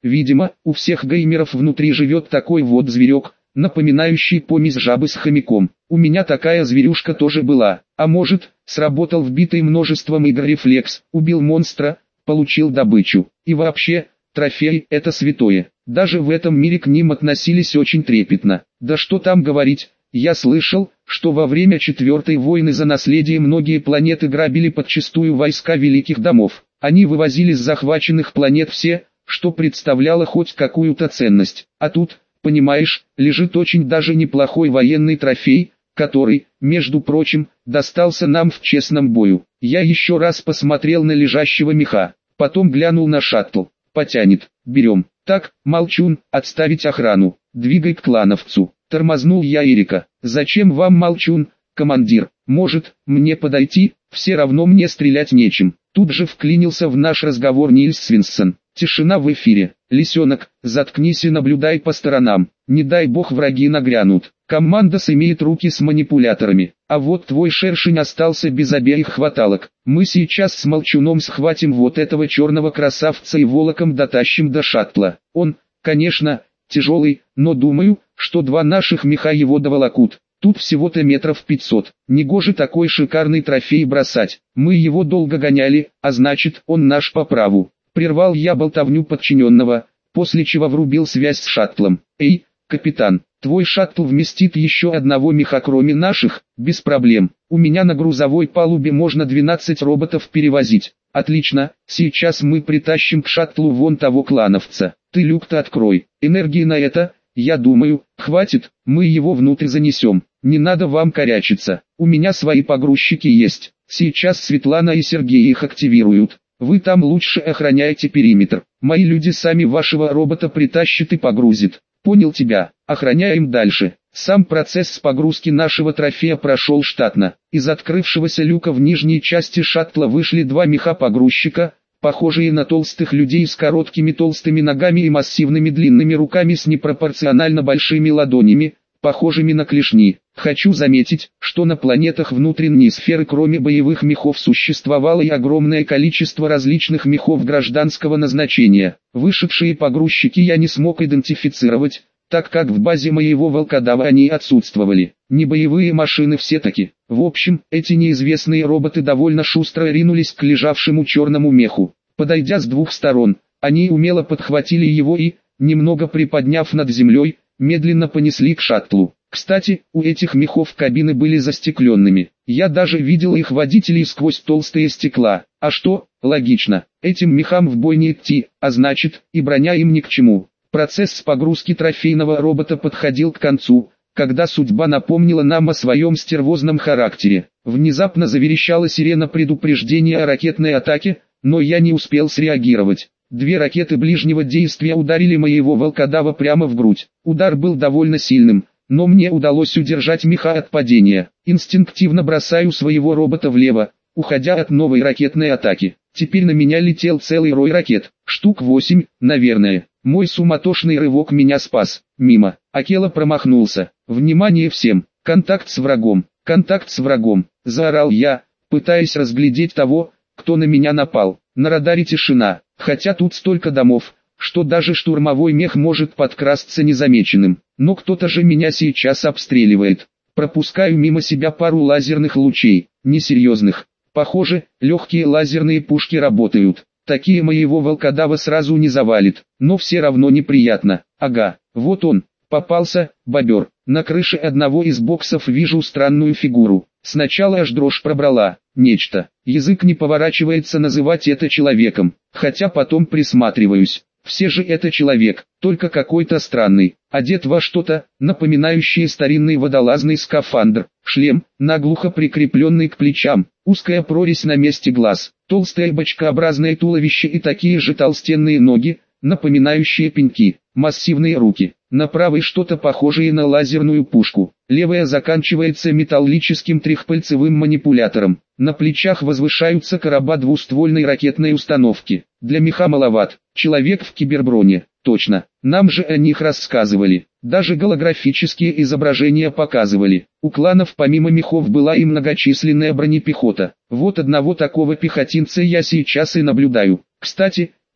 [SPEAKER 1] Видимо, у всех геймеров внутри живет такой вот зверек, напоминающий помесь жабы с хомяком. У меня такая зверюшка тоже была. А может, сработал вбитый множеством игр рефлекс, убил монстра, получил добычу. И вообще, трофеи – это святое. Даже в этом мире к ним относились очень трепетно. Да что там говорить, я слышал, что во время Четвертой войны за наследие многие планеты грабили подчистую войска великих домов. Они вывозили с захваченных планет все, что представляло хоть какую-то ценность. А тут, понимаешь, лежит очень даже неплохой военный трофей, который, между прочим, достался нам в честном бою. Я еще раз посмотрел на лежащего меха, потом глянул на шаттл. Потянет, берем. Так, молчун, отставить охрану, двигай к клановцу. Тормознул я Эрика. Зачем вам молчун, командир? Может, мне подойти? Все равно мне стрелять нечем. Тут же вклинился в наш разговор Нильс Свинсон. Тишина в эфире. Лисенок, заткнись и наблюдай по сторонам. Не дай бог враги нагрянут. Командос имеет руки с манипуляторами. А вот твой шершень остался без обеих хваталок. Мы сейчас с молчуном схватим вот этого черного красавца и волоком дотащим до шаттла. Он, конечно, тяжелый, но думаю, что два наших меха его доволокут. Тут всего-то метров 500. Негоже такой шикарный трофей бросать. Мы его долго гоняли, а значит, он наш по праву. Прервал я болтовню подчиненного, после чего врубил связь с шаттлом. Эй, капитан, твой шаттл вместит еще одного меха кроме наших? Без проблем. У меня на грузовой палубе можно 12 роботов перевозить. Отлично, сейчас мы притащим к шаттлу вон того клановца. Ты люк-то открой. Энергии на это, я думаю, хватит, мы его внутрь занесем. Не надо вам корячиться. У меня свои погрузчики есть. Сейчас Светлана и Сергей их активируют. Вы там лучше охраняйте периметр. Мои люди сами вашего робота притащат и погрузят. Понял тебя. Охраняем дальше. Сам процесс погрузки нашего трофея прошел штатно. Из открывшегося люка в нижней части шаттла вышли два меха-погрузчика, похожие на толстых людей с короткими толстыми ногами и массивными длинными руками с непропорционально большими ладонями, похожими на клешни. Хочу заметить, что на планетах внутренней сферы кроме боевых мехов существовало и огромное количество различных мехов гражданского назначения. Вышедшие погрузчики я не смог идентифицировать, так как в базе моего волкодава они отсутствовали. Не боевые машины все-таки. В общем, эти неизвестные роботы довольно шустро ринулись к лежавшему черному меху. Подойдя с двух сторон, они умело подхватили его и, немного приподняв над землей, медленно понесли к шаттлу. Кстати, у этих мехов кабины были застекленными. Я даже видел их водителей сквозь толстые стекла. А что, логично, этим мехам в бой не идти, а значит, и броня им ни к чему. Процесс погрузки трофейного робота подходил к концу, когда судьба напомнила нам о своем стервозном характере. Внезапно заверещала сирена предупреждения о ракетной атаке, но я не успел среагировать. Две ракеты ближнего действия ударили моего волкодава прямо в грудь. Удар был довольно сильным, но мне удалось удержать меха от падения. Инстинктивно бросаю своего робота влево, уходя от новой ракетной атаки. Теперь на меня летел целый рой ракет, штук 8, наверное. Мой суматошный рывок меня спас. Мимо. Акела промахнулся. Внимание всем! Контакт с врагом! Контакт с врагом! Заорал я, пытаясь разглядеть того, кто на меня напал. На радаре тишина, хотя тут столько домов, что даже штурмовой мех может подкрасться незамеченным. Но кто-то же меня сейчас обстреливает. Пропускаю мимо себя пару лазерных лучей, несерьезных. Похоже, легкие лазерные пушки работают. Такие моего волкодава сразу не завалит, но все равно неприятно. Ага, вот он, попался, бобер. На крыше одного из боксов вижу странную фигуру. Сначала аж дрожь пробрала. Нечто. Язык не поворачивается называть это человеком, хотя потом присматриваюсь. Все же это человек, только какой-то странный, одет во что-то, напоминающее старинный водолазный скафандр, шлем, наглухо прикрепленный к плечам, узкая прорезь на месте глаз, толстое бочкообразное туловище и такие же толстенные ноги, напоминающие пеньки, массивные руки. На правой что-то похожее на лазерную пушку, левая заканчивается металлическим трехпальцевым манипулятором. На плечах возвышаются короба двуствольной ракетной установки. Для меха маловат, человек в киберброне, точно, нам же о них рассказывали. Даже голографические изображения показывали. У кланов помимо мехов была и многочисленная бронепехота. Вот одного такого пехотинца я сейчас и наблюдаю. Кстати,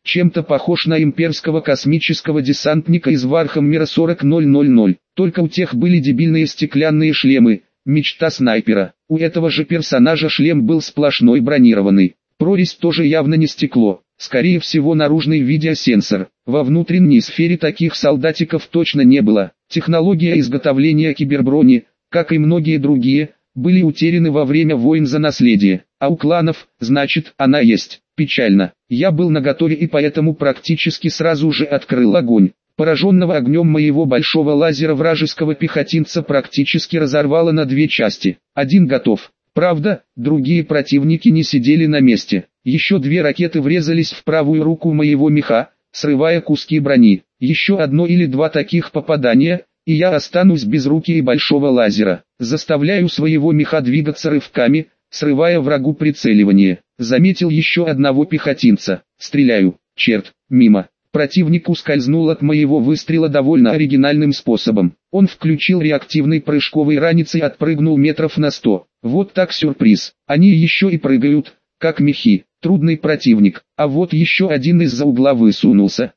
[SPEAKER 1] чем-то похож на имперского космического десантника из Вархаммера 40000, только у тех были дебильные стеклянные шлемы, мечта снайпера. У этого же персонажа шлем был сплошной бронированный. Прорезь тоже явно не стекло, скорее всего наружный видеосенсор. Во внутренней сфере таких солдатиков точно не было. Технология изготовления киберброни, как и многие другие, были утеряны во время войн за наследие. А у кланов, значит, она есть. Печально. Я был наготове и поэтому практически сразу же открыл огонь. Пораженного огнем моего большого лазера вражеского пехотинца практически разорвало на две части. Один готов. Правда, другие противники не сидели на месте. Еще две ракеты врезались в правую руку моего меха, срывая куски брони. Еще одно или два таких попадания, и я останусь без руки и большого лазера. Заставляю своего меха двигаться рывками, срывая врагу прицеливание. Заметил еще одного пехотинца. Стреляю. Черт, мимо. Противник ускользнул от моего выстрела довольно оригинальным способом. Он включил реактивный прыжковый ранец и отпрыгнул метров на 100. Вот так сюрприз. Они еще и прыгают, как мехи. Трудный противник. А вот еще один из-за угла высунулся.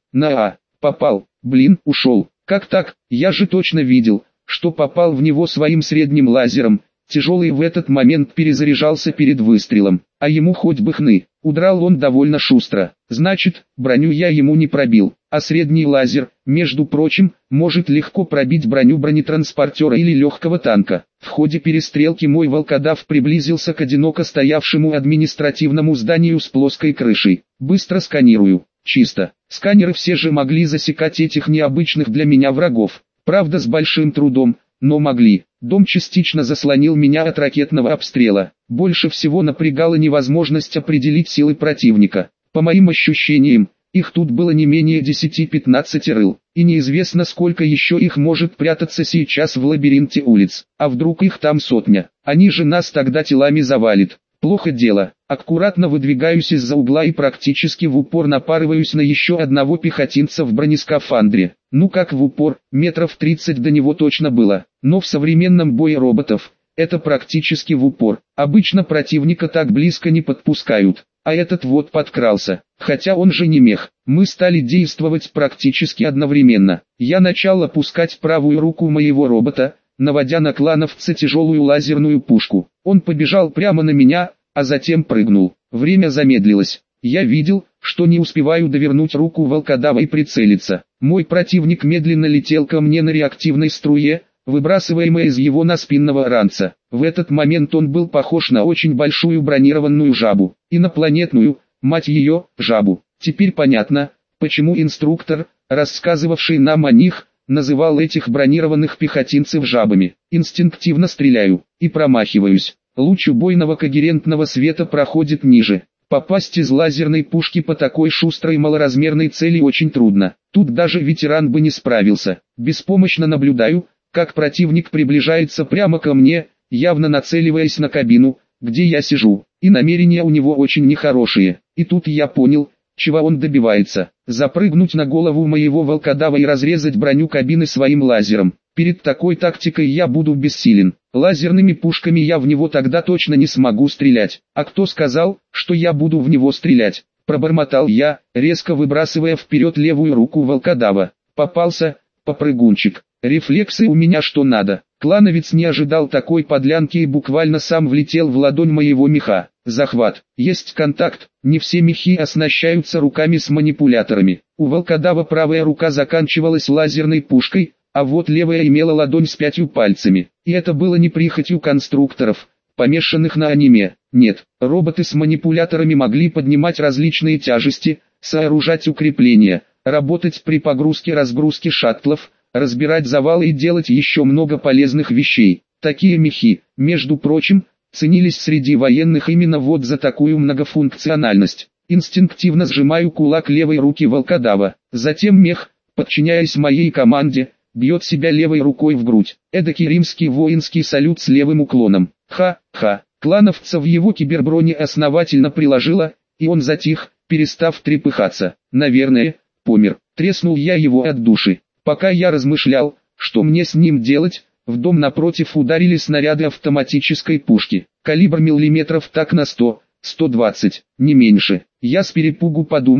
[SPEAKER 1] Попал. Блин, ушел. Как так? Я же точно видел, что попал в него своим средним лазером. Тяжелый в этот момент перезаряжался перед выстрелом, а ему хоть бы хны. Удрал он довольно шустро. Значит, броню я ему не пробил, а средний лазер, между прочим, может легко пробить броню бронетранспортера или легкого танка. В ходе перестрелки мой волкодав приблизился к одиноко стоявшему административному зданию с плоской крышей. Быстро сканирую. Чисто. Сканеры все же могли засекать этих необычных для меня врагов. Правда, с большим трудом, но могли. Дом частично заслонил меня от ракетного обстрела. Больше всего напрягала невозможность определить силы противника. По моим ощущениям, их тут было не менее 10-15 рыл. И неизвестно, сколько еще их может прятаться сейчас в лабиринте улиц. А вдруг их там сотня? Они же нас тогда телами завалит. Плохо дело. Аккуратно выдвигаюсь из-за угла и практически в упор напарываюсь на еще одного пехотинца в бронескафандре. Ну как в упор, метров 30 до него точно было. Но в современном бое роботов, это практически в упор. Обычно противника так близко не подпускают. А этот вот подкрался. Хотя он же не мех. Мы стали действовать практически одновременно. Я начал опускать правую руку моего робота, наводя на клановца тяжелую лазерную пушку. Он побежал прямо на меня, а затем прыгнул. Время замедлилось. Я видел, что не успеваю довернуть руку волкодава и прицелиться. Мой противник медленно летел ко мне на реактивной струе, выбрасываемой из его наспинного ранца. В этот момент он был похож на очень большую бронированную жабу. Инопланетную, мать ее, жабу. Теперь понятно, почему инструктор, рассказывавший нам о них, называл этих бронированных пехотинцев жабами. Инстинктивно стреляю и промахиваюсь. Луч убойного когерентного света проходит ниже. Попасть из лазерной пушки по такой шустрой малоразмерной цели очень трудно. Тут даже ветеран бы не справился. Беспомощно наблюдаю, как противник приближается прямо ко мне, явно нацеливаясь на кабину, где я сижу. И намерения у него очень нехорошие. И тут я понял, чего он добивается. Запрыгнуть на голову моего волкодава и разрезать броню кабины своим лазером. Перед такой тактикой я буду бессилен. Лазерными пушками я в него тогда точно не смогу стрелять. А кто сказал, что я буду в него стрелять? Пробормотал я, резко выбрасывая вперед левую руку волкодава. Попался, попрыгунчик. Рефлексы у меня что надо. Клановец не ожидал такой подлянки и буквально сам влетел в ладонь моего меха. Захват. Есть контакт. Не все мехи оснащаются руками с манипуляторами. У волкодава правая рука заканчивалась лазерной пушкой, а вот левая имела ладонь с 5 пальцами. И это было не прихотью конструкторов, помешанных на аниме. Нет, роботы с манипуляторами могли поднимать различные тяжести, сооружать укрепления, работать при погрузке-разгрузке шаттлов, разбирать завалы и делать еще много полезных вещей. Такие мехи, между прочим, ценились среди военных именно вот за такую многофункциональность. Инстинктивно сжимаю кулак левой руки волкодава. Затем мех, подчиняясь моей команде, бьет себя левой рукой в грудь. Эдакий римский воинский салют с левым уклоном. Ха-ха. Клановца в его киберброне основательно приложила, и он затих, перестав трепыхаться. Наверное, помер. Треснул я его от души. Пока я размышлял, что мне с ним делать, в дом напротив ударили снаряды автоматической пушки. Калибр миллиметров так на 100, 120, не меньше. Я с перепугу подумал,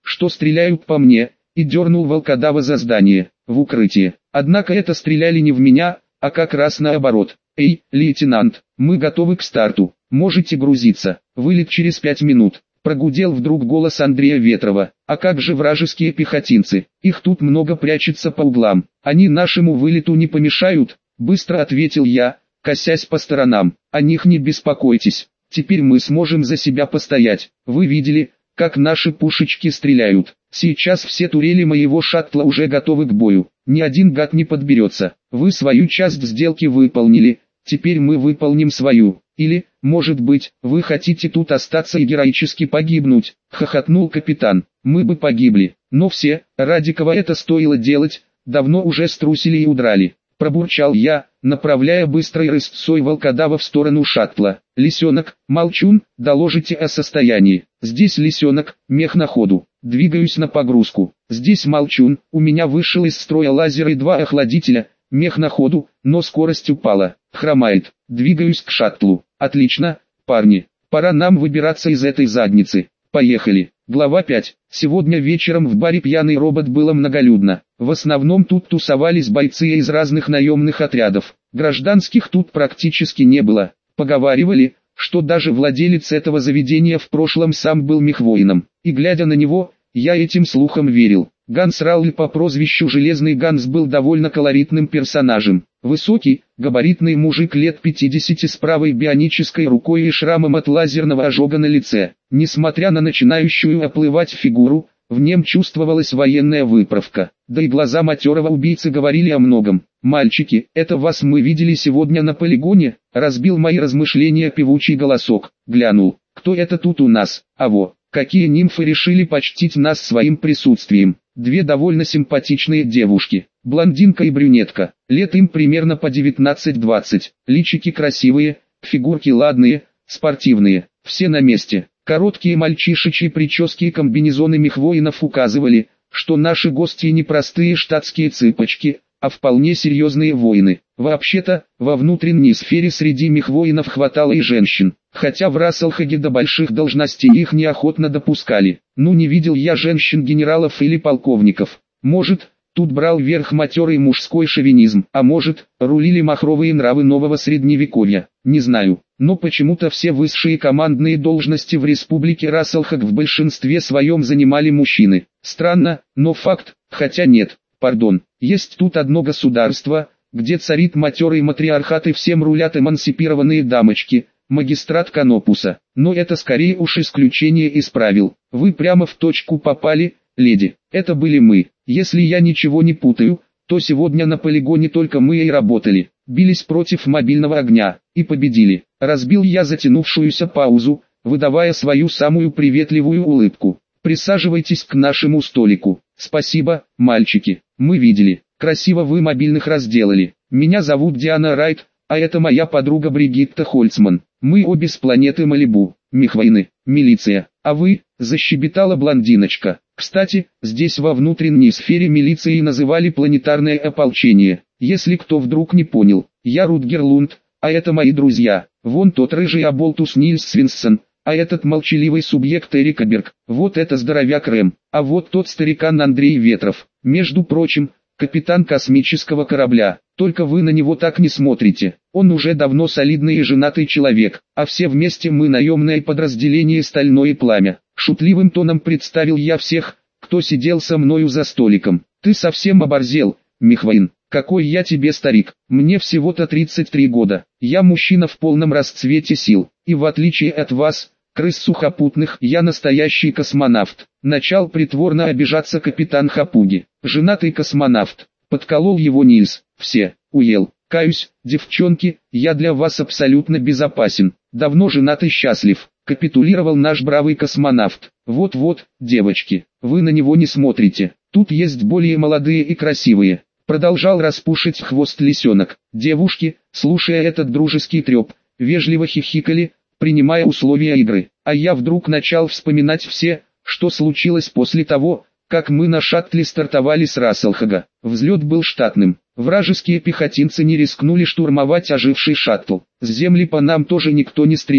[SPEAKER 1] что стреляют по мне, и дернул волкодава за здание, в укрытие. Однако это стреляли не в меня, а как раз наоборот. «Эй, лейтенант, мы готовы к старту, можете грузиться, вылет через 5 минут». Прогудел вдруг голос Андрея Ветрова. «А как же вражеские пехотинцы? Их тут много прячется по углам. Они нашему вылету не помешают?» Быстро ответил я, косясь по сторонам. «О них не беспокойтесь. Теперь мы сможем за себя постоять. Вы видели, как наши пушечки стреляют? Сейчас все турели моего шаттла уже готовы к бою. Ни один гад не подберется. Вы свою часть сделки выполнили. Теперь мы выполним свою. Или, может быть, вы хотите тут остаться и героически погибнуть?» — хохотнул капитан. «Мы бы погибли, но все, ради кого это стоило делать, давно уже струсили и удрали». Пробурчал я, направляя быстрой рысцой волкодава в сторону шаттла. «Лисенок, Молчун, доложите о состоянии». «Здесь Лисенок, мех на ходу. Двигаюсь на погрузку». «Здесь Молчун, у меня вышел из строя лазер и 2 охладителя. Мех на ходу, но скорость упала. Хромает. Двигаюсь к шаттлу». «Отлично, парни. Пора нам выбираться из этой задницы. Поехали». Глава 5. Сегодня вечером в баре «Пьяный робот» было многолюдно. В основном тут тусовались бойцы из разных наемных отрядов. Гражданских тут практически не было. Поговаривали, что даже владелец этого заведения в прошлом сам был мехвоином. И глядя на него, я этим слухам верил. Ганс Рауль по прозвищу Железный Ганс был довольно колоритным персонажем. Высокий, габаритный мужик лет 50 с правой бионической рукой и шрамом от лазерного ожога на лице. Несмотря на начинающую оплывать фигуру, в нем чувствовалась военная выправка. Да и глаза матерого убийцы говорили о многом. «Мальчики, это вас мы видели сегодня на полигоне?» — разбил мои размышления певучий голосок. Глянул, кто это тут у нас? Аво, какие нимфы решили почтить нас своим присутствием. 2 довольно симпатичные девушки, блондинка и брюнетка, лет им примерно по 19-20, личики красивые, фигурки ладные, спортивные, все на месте. Короткие мальчишечьи прически и комбинезоны мехвоинов указывали, что наши гости не простые штатские цыпочки, а вполне серьезные воины. Вообще-то, во внутренней сфере среди мехвоинов хватало и женщин, хотя в Расселхаге до больших должностей их неохотно допускали. Ну, не видел я женщин-генералов или полковников. Может, тут брал верх матерый мужской шовинизм, а может, рулили махровые нравы нового средневековья, не знаю. Но почему-то все высшие командные должности в республике Расселхаг в большинстве своем занимали мужчины. Странно, но факт, хотя нет, пардон, есть тут одно государство, где царит матерый матриархат и всем рулят эмансипированные дамочки, магистрат Канопуса. Но это скорее уж исключение из правил. Вы прямо в точку попали, леди. Это были мы. Если я ничего не путаю, то сегодня на полигоне только мы и работали. Бились против мобильного огня, и победили. Разбил я затянувшуюся паузу, выдавая свою самую приветливую улыбку. «Присаживайтесь к нашему столику». «Спасибо, мальчики, мы видели. Красиво вы мобильных разделали. Меня зовут Диана Райт, а это моя подруга Бригитта Хольцман. Мы обе с планеты Малибу, мехвоины, милиция. А вы?» — защебетала блондиночка. «Кстати, здесь во внутренней сфере милиции называли планетарное ополчение. Если кто вдруг не понял, я Рутгер Лунд, а это мои друзья. Вон тот рыжий оболтус Нильс Свинсон, а этот молчаливый субъект Эрик Берг. Вот это здоровяк Рэм, а вот тот старикан Андрей Ветров. Между прочим, капитан космического корабля. Только вы на него так не смотрите. Он уже давно солидный и женатый человек, а все вместе мы наемное подразделение «Стальное пламя». Шутливым тоном представил я всех, кто сидел со мною за столиком. «Ты совсем оборзел, мехвоин. Какой я тебе старик, мне всего-то 33 года. Я мужчина в полном расцвете сил, и в отличие от вас, крыс сухопутных, я настоящий космонавт». Начал притворно обижаться капитан Хапуги. «Женатый космонавт», подколол его Нильс. «Все, уел. Каюсь, девчонки, я для вас абсолютно безопасен. Давно женат и счастлив», капитулировал наш бравый космонавт. «Вот-вот, девочки, вы на него не смотрите. Тут есть более молодые и красивые». Продолжал распушить хвост лисенок. Девушки, слушая этот дружеский треп, вежливо хихикали, принимая условия игры. А я вдруг начал вспоминать все, что случилось после того, как мы на шаттле стартовали с Расселхага. Взлет был штатным. Вражеские пехотинцы не рискнули штурмовать оживший шаттл. С земли по нам тоже никто не стрелял.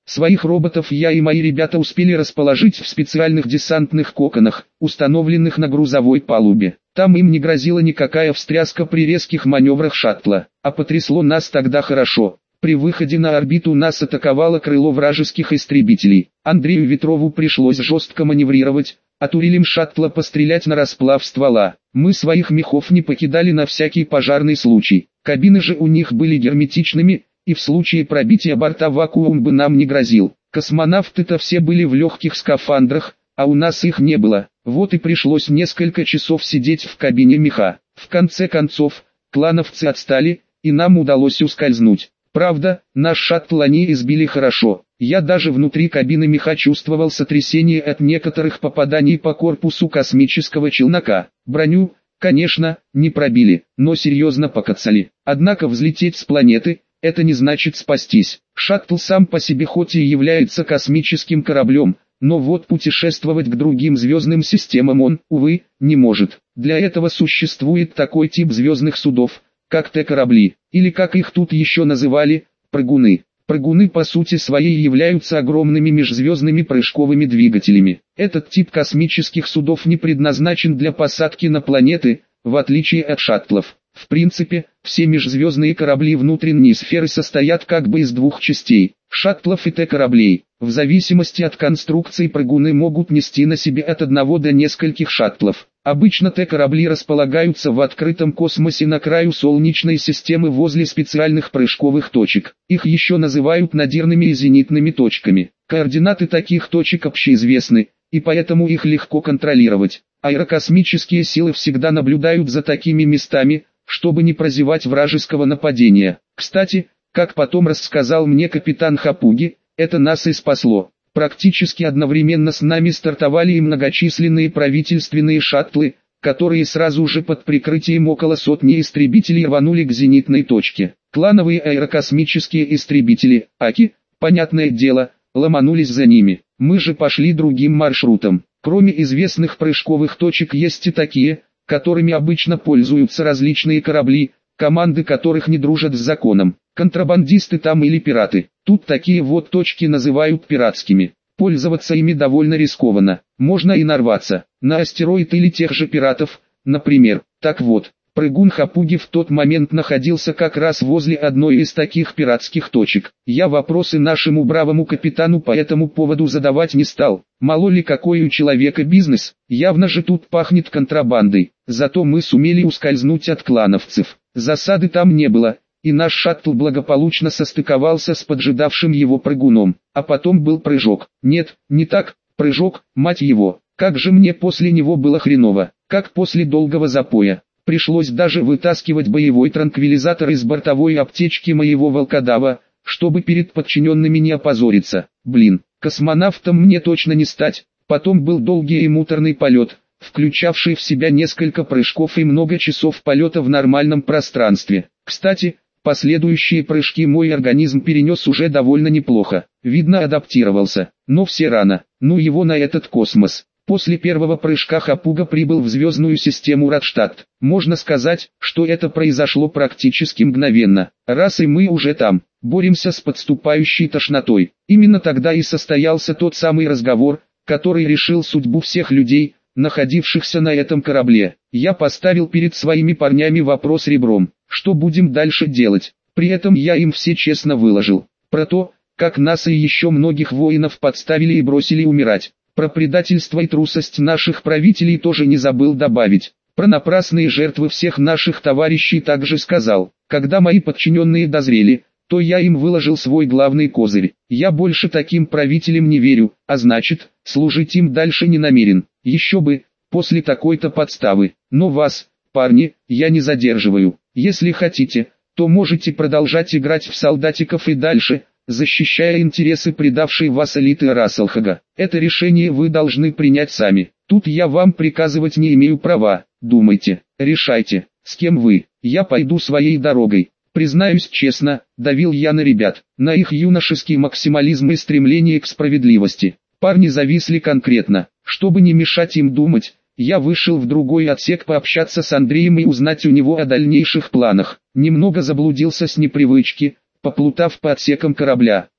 [SPEAKER 1] Своих роботов я и мои ребята успели расположить в специальных десантных коконах, установленных на грузовой палубе. Там им не грозила никакая встряска при резких маневрах шаттла, а потрясло нас тогда хорошо. При выходе на орбиту нас атаковало крыло вражеских истребителей. Андрею Ветрову пришлось жестко маневрировать, а турелям шаттла пострелять на расплав ствола. Мы своих мехов не покидали на всякий пожарный случай. Кабины же у них были герметичными, и в случае пробития борта вакуум бы нам не грозил. Космонавты-то все были в легких скафандрах, а у нас их не было. Вот и пришлось несколько часов сидеть в кабине меха. В конце концов, клановцы отстали, и нам удалось ускользнуть. Правда, наш шаттл они избили хорошо. Я даже внутри кабины меха чувствовал сотрясение от некоторых попаданий по корпусу космического челнока. Броню, конечно, не пробили, но серьезно покоцали. Однако взлететь с планеты – это не значит спастись. Шаттл сам по себе хоть и является космическим кораблем, но вот путешествовать к другим звездным системам он, увы, не может. Для этого существует такой тип звездных судов, как Т-корабли, или как их тут еще называли, прыгуны. Прыгуны по сути своей являются огромными межзвездными прыжковыми двигателями. Этот тип космических судов не предназначен для посадки на планеты, в отличие от шаттлов. В принципе, все межзвездные корабли внутренней сферы состоят как бы из двух частей – шаттлов и Т-кораблей. В зависимости от конструкции прыгуны могут нести на себе от одного до нескольких шаттлов. Обычно Т-корабли располагаются в открытом космосе на краю Солнечной системы возле специальных прыжковых точек. Их еще называют надирными и зенитными точками. Координаты таких точек общеизвестны, и поэтому их легко контролировать. Аэрокосмические силы всегда наблюдают за такими местами, чтобы не прозевать вражеского нападения. Кстати, как потом рассказал мне капитан Хапуги, это нас и спасло. Практически одновременно с нами стартовали и многочисленные правительственные шаттлы, которые сразу же под прикрытием около сотни истребителей рванули к зенитной точке. Клановые аэрокосмические истребители, АКИ, понятное дело, ломанулись за ними. Мы же пошли другим маршрутом. Кроме известных прыжковых точек есть и такие, которыми обычно пользуются различные корабли, команды которых не дружат с законом. Контрабандисты там или пираты. Тут такие вот точки называют пиратскими. Пользоваться ими довольно рискованно. Можно и нарваться на астероид или тех же пиратов, например. Так вот, прыгун Хапуги в тот момент находился как раз возле одной из таких пиратских точек. Я вопросы нашему бравому капитану по этому поводу задавать не стал. Мало ли какой у человека бизнес, явно же тут пахнет контрабандой. Зато мы сумели ускользнуть от клановцев. Засады там не было, и наш шаттл благополучно состыковался с поджидавшим его прыгуном. А потом был прыжок. Нет, не так, прыжок, мать его. Как же мне после него было хреново, как после долгого запоя. Пришлось даже вытаскивать боевой транквилизатор из бортовой аптечки моего волкодава, чтобы перед подчиненными не опозориться. Блин, космонавтом мне точно не стать. Потом был долгий и муторный полет, включавший в себя несколько прыжков и много часов полета в нормальном пространстве. Кстати, последующие прыжки мой организм перенес уже довольно неплохо. Видно, адаптировался, но все рано. Ну его на этот космос. После первого прыжка Хапуга прибыл в звездную систему Радштадт. Можно сказать, что это произошло практически мгновенно. Раз и мы уже там, боремся с подступающей тошнотой. Именно тогда и состоялся тот самый разговор, который решил судьбу всех людей, находившихся на этом корабле. Я поставил перед своими парнями вопрос ребром, что будем дальше делать. При этом я им все честно выложил. Про то, как нас и еще многих воинов подставили и бросили умирать. Про предательство и трусость наших правителей тоже не забыл добавить. Про напрасные жертвы всех наших товарищей также сказал. Когда мои подчиненные дозрели, то я им выложил свой главный козырь. Я больше таким правителям не верю, а значит, служить им дальше не намерен. Еще бы, после такой-то подставы. Но вас, парни, я не задерживаю. Если хотите, то можете продолжать играть в солдатиков и дальше, защищая интересы предавшей вас элиты Расселхага. Это решение вы должны принять сами. Тут я вам приказывать не имею права. Думайте, решайте, с кем вы. Я пойду своей дорогой. Признаюсь честно, давил я на ребят, на их юношеский максимализм и стремление к справедливости. Парни зависли конкретно. Чтобы не мешать им думать, я вышел в другой отсек пообщаться с Андреем и узнать у него о дальнейших планах. Немного заблудился с непривычки, поплутав по отсекам корабля.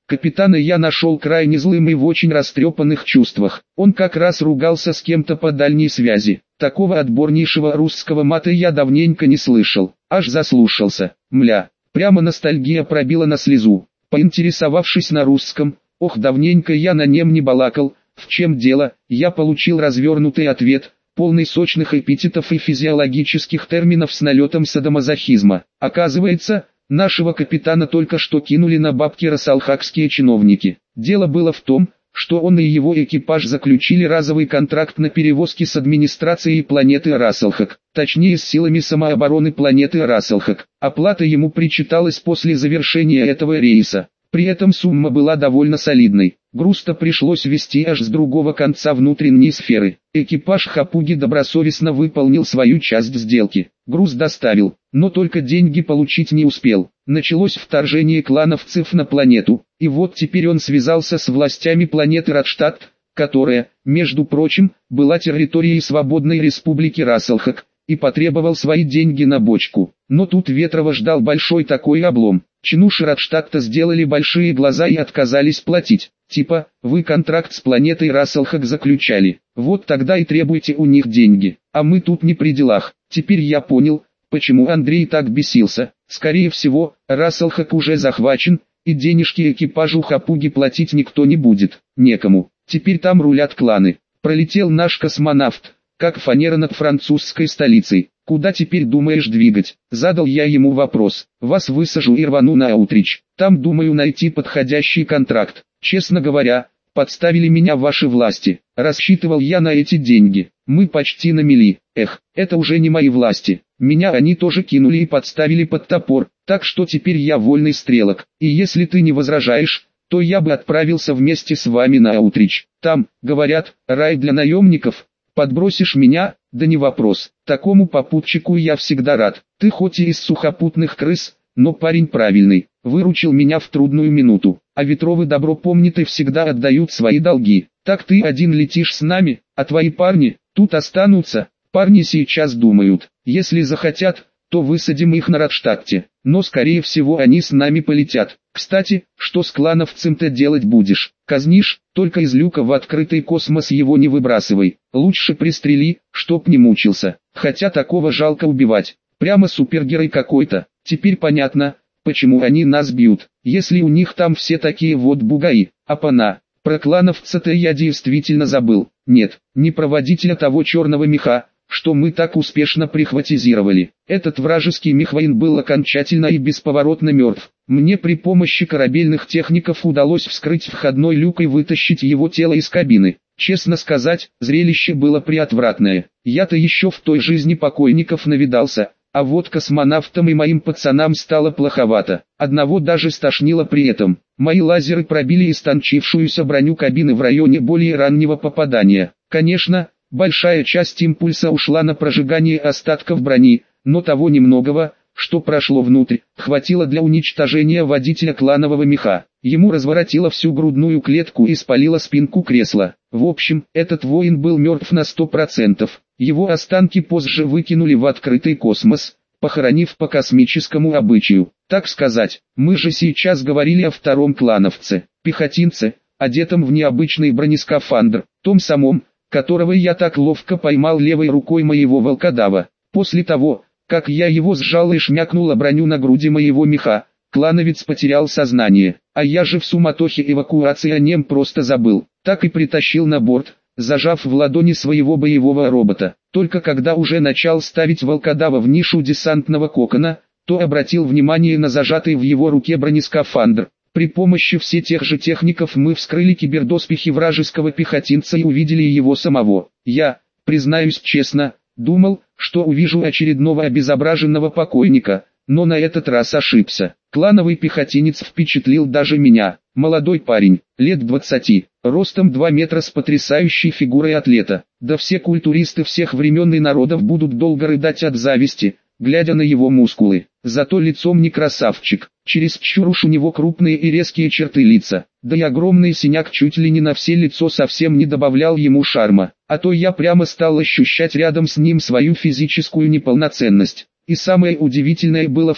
[SPEAKER 1] Капитана я нашел крайне злым и в очень растрепанных чувствах. Он как раз ругался с кем-то по дальней связи. Такого отборнейшего русского мата я давненько не слышал. Аж заслушался. Мля, прямо ностальгия пробила на слезу. Поинтересовавшись на русском, ох, давненько я на нем не балакал, в чем дело, я получил развернутый ответ, полный сочных эпитетов и физиологических терминов с налетом садомазохизма. Оказывается, нашего капитана только что кинули на бабки рассалхакские чиновники. Дело было в том, что он и его экипаж заключили разовый контракт на перевозки с администрацией планеты Рассалхак, точнее с силами самообороны планеты Рассалхак. Оплата ему причиталась после завершения этого рейса. При этом сумма была довольно солидной. Груз-то пришлось везти аж с другого конца внутренней сферы. Экипаж Хапуги добросовестно выполнил свою часть сделки. Груз доставил, но только деньги получить не успел. Началось вторжение клановцев на планету, и вот теперь он связался с властями планеты Радштадт, которая, между прочим, была территорией свободной республики Рассалхак, и потребовал свои деньги на бочку. Но тут Ветрова ждал большой такой облом. Чинуши Радштадта сделали большие глаза и отказались платить. Типа, вы контракт с планетой Рассалхак заключали, вот тогда и требуйте у них деньги. А мы тут не при делах. Теперь я понял, почему Андрей так бесился. Скорее всего, Рассалхак уже захвачен, и денежки экипажу Хапуги платить никто не будет. Некому. Теперь там рулят кланы. Пролетел наш космонавт, как фанера над французской столицей. Куда теперь думаешь двигать? Задал я ему вопрос. Вас высажу и рвану на Аутрич. Там думаю найти подходящий контракт. Честно говоря, подставили меня ваши власти. Рассчитывал я на эти деньги. Мы почти на мели. Эх, это уже не мои власти. Меня они тоже кинули и подставили под топор. Так что теперь я вольный стрелок. И если ты не возражаешь, то я бы отправился вместе с вами на Аутрич. Там, говорят, рай для наемников. Подбросишь меня? Да не вопрос. Такому попутчику я всегда рад. Ты хоть и из сухопутных крыс, но парень правильный. Выручил меня в трудную минуту. А Ветровы добро помнят и всегда отдают свои долги. Так ты один летишь с нами, а твои парни тут останутся. Парни сейчас думают, если захотят, то высадим их на Радштадте. Но скорее всего они с нами полетят. Кстати, что с клановцем-то делать будешь? Казнишь? Только из люка в открытый космос его не выбрасывай. Лучше пристрели, чтоб не мучился. Хотя такого жалко убивать. Прямо супергерой какой-то. Теперь понятно, почему они нас бьют. Если у них там все такие вот бугаи. Апана. Про клановца-то я действительно забыл. Нет, не про водителя того черного меха, что мы так успешно прихватизировали. Этот вражеский мехвоин был окончательно и бесповоротно мертв. Мне при помощи корабельных техников удалось вскрыть входной люк и вытащить его тело из кабины. Честно сказать, зрелище было приотвратное. Я-то еще в той жизни покойников навидался, а вот космонавтам и моим пацанам стало плоховато. Одного даже стошнило при этом. Мои лазеры пробили истончившуюся броню кабины в районе более раннего попадания. Конечно, большая часть импульса ушла на прожигание остатков брони, но того немногого, что прошло внутрь, хватило для уничтожения водителя кланового меха. Ему разворотило всю грудную клетку и спалило спинку кресла. В общем, этот воин был мертв на 100%. Его останки позже выкинули в открытый космос, похоронив по космическому обычаю. Так сказать, мы же сейчас говорили о втором клановце, пехотинце, одетом в необычный бронескафандр, том самом, которого я так ловко поймал левой рукой моего волкодава. После того, как я его сжал и шмякнул о броню на груди моего меха, клановец потерял сознание, а я же в суматохе эвакуации о нем просто забыл. Так и притащил на борт, зажав в ладони своего боевого робота. Только когда уже начал ставить волкодава в нишу десантного кокона, то обратил внимание на зажатый в его руке бронескафандр. При помощи все тех же техников мы вскрыли кибердоспехи вражеского пехотинца и увидели его самого. Я, признаюсь честно, думал, что увижу очередного обезображенного покойника, но на этот раз ошибся. Клановый пехотинец впечатлил даже меня. Молодой парень, лет 20, ростом 2 метра с потрясающей фигурой атлета. Да все культуристы всех времен и народов будут долго рыдать от зависти, глядя на его мускулы. Зато лицом не красавчик. Чересчур уж у него крупные и резкие черты лица. Да и огромный синяк чуть ли не на все лицо совсем не добавлял ему шарма. А то я прямо стал ощущать рядом с ним свою физическую неполноценность. И самое удивительное было в том,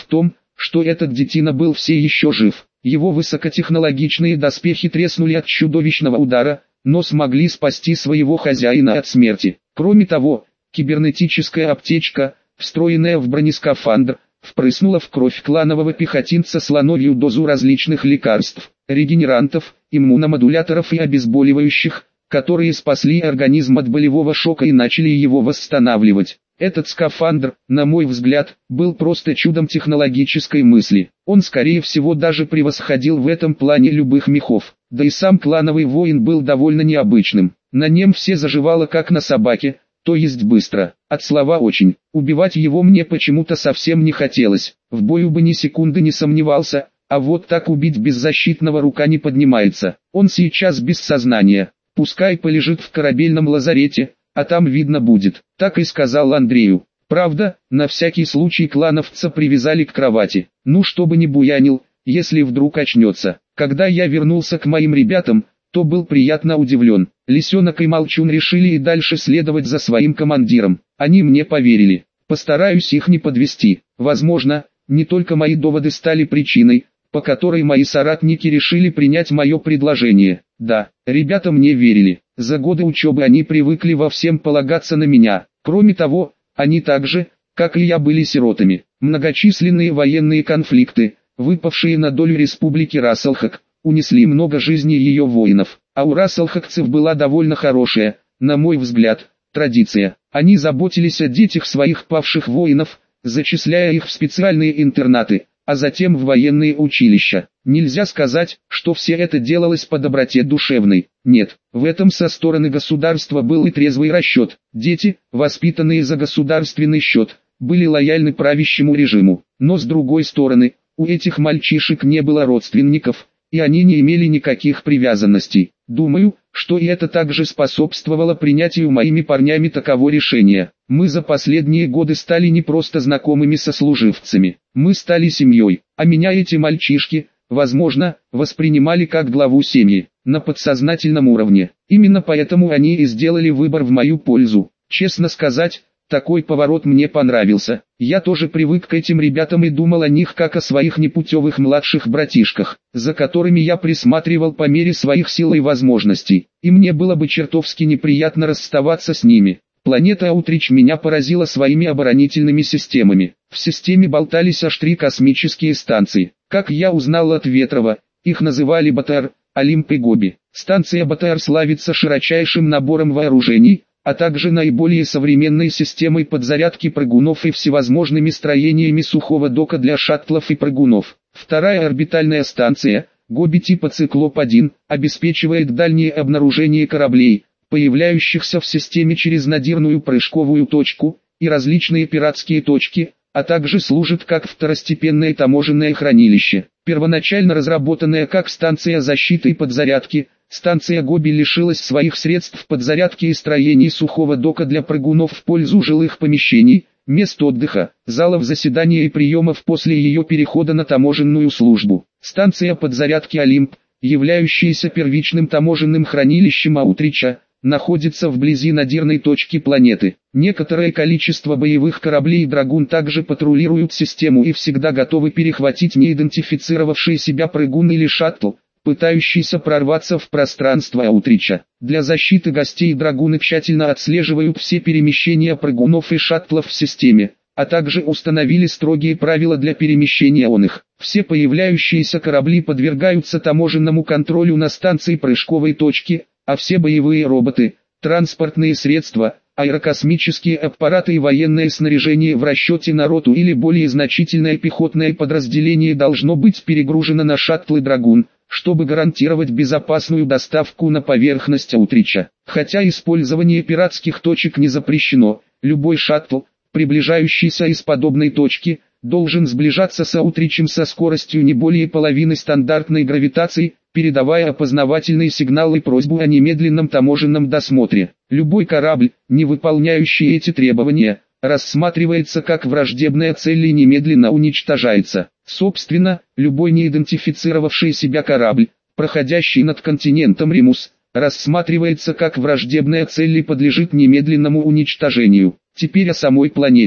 [SPEAKER 1] что этот детина был все еще жив. Его высокотехнологичные доспехи треснули от чудовищного удара, но смогли спасти своего хозяина от смерти. Кроме того, кибернетическая аптечка, встроенная в бронескафандр, впрыснула в кровь кланового пехотинца слоновью дозу различных лекарств, регенерантов, иммуномодуляторов и обезболивающих, которые спасли организм от болевого шока и начали его восстанавливать. Этот скафандр, на мой взгляд, был просто чудом технологической мысли. Он скорее всего даже превосходил в этом плане любых мехов. Да и сам клановый воин был довольно необычным. На нем все заживало как на собаке, то есть быстро. От слова «очень». Убивать его мне почему-то совсем не хотелось. В бою бы ни секунды не сомневался, а вот так убить беззащитного рука не поднимается. Он сейчас без сознания. Пускай полежит в корабельном лазарете, а там видно будет. Так и сказал Андрею. Правда, на всякий случай клановца привязали к кровати. Ну чтобы не буянил, если вдруг очнется. Когда я вернулся к моим ребятам, то был приятно удивлен. Лисенок и Молчун решили и дальше следовать за своим командиром. Они мне поверили. Постараюсь их не подвести. Возможно, не только мои доводы стали причиной, по которой мои соратники решили принять мое предложение. Да, ребята мне верили. За годы учебы они привыкли во всем полагаться на меня. Кроме того, они так же, как и я, были сиротами. Многочисленные военные конфликты, выпавшие на долю республики Расселхак, унесли много жизней ее воинов. А у расселхакцев была довольно хорошая, на мой взгляд, традиция. Они заботились о детях своих павших воинов, зачисляя их в специальные интернаты, а затем в военные училища. Нельзя сказать, что все это делалось по доброте душевной. Нет, в этом со стороны государства был и трезвый расчет. Дети, воспитанные за государственный счет, были лояльны правящему режиму. Но с другой стороны, у этих мальчишек не было родственников, и они не имели никаких привязанностей. Думаю, что и это также способствовало принятию моими парнями такового решения. Мы за последние годы стали не просто знакомыми сослуживцами, мы стали семьей, а меня эти мальчишки, возможно, воспринимали как главу семьи, на подсознательном уровне. Именно поэтому они и сделали выбор в мою пользу. Честно сказать, такой поворот мне понравился. Я тоже привык к этим ребятам и думал о них как о своих непутевых младших братишках, за которыми я присматривал по мере своих сил и возможностей. И мне было бы чертовски неприятно расставаться с ними. Планета Аутрич меня поразила своими оборонительными системами. В системе болтались аж 3 космические станции. Как я узнал от Ветрова, их называли БТР, Олимп и Гоби. Станция БТР славится широчайшим набором вооружений, а также наиболее современной системой подзарядки прыгунов и всевозможными строениями сухого дока для шаттлов и прыгунов. Вторая орбитальная станция, Гоби типа Циклоп-1, обеспечивает дальнее обнаружение кораблей, появляющихся в системе через надирную прыжковую точку, и различные пиратские точки, а также служит как второстепенное таможенное хранилище. Первоначально разработанная как станция защиты и подзарядки, станция Гоби лишилась своих средств подзарядки и строений сухого дока для прыгунов в пользу жилых помещений, мест отдыха, залов заседания и приемов после ее перехода на таможенную службу. Станция подзарядки Олимп, являющаяся первичным таможенным хранилищем Аутрича, находится вблизи надирной точки планеты. Некоторое количество боевых кораблей «Драгун» также патрулируют систему и всегда готовы перехватить неидентифицировавший себя прыгун или шаттл, пытающийся прорваться в пространство Аутрича. Для защиты гостей «Драгуны» тщательно отслеживают все перемещения прыгунов и шаттлов в системе, а также установили строгие правила для перемещения их. Все появляющиеся корабли подвергаются таможенному контролю на станции прыжковой точки, а все боевые роботы, транспортные средства, аэрокосмические аппараты и военное снаряжение в расчете на роту или более значительное пехотное подразделение должно быть перегружено на шаттлы «Драгун», чтобы гарантировать безопасную доставку на поверхность Аутрича. Хотя использование пиратских точек не запрещено, любой шаттл, приближающийся из подобной точки, должен сближаться с Аутричем со скоростью не более половины стандартной гравитации, передавая опознавательный сигнал и просьбу о немедленном таможенном досмотре. Любой корабль, не выполняющий эти требования, рассматривается как враждебная цель и немедленно уничтожается. Собственно, любой неидентифицировавший себя корабль, проходящий над континентом Римус, рассматривается как враждебная цель и подлежит немедленному уничтожению. Теперь о самой планете.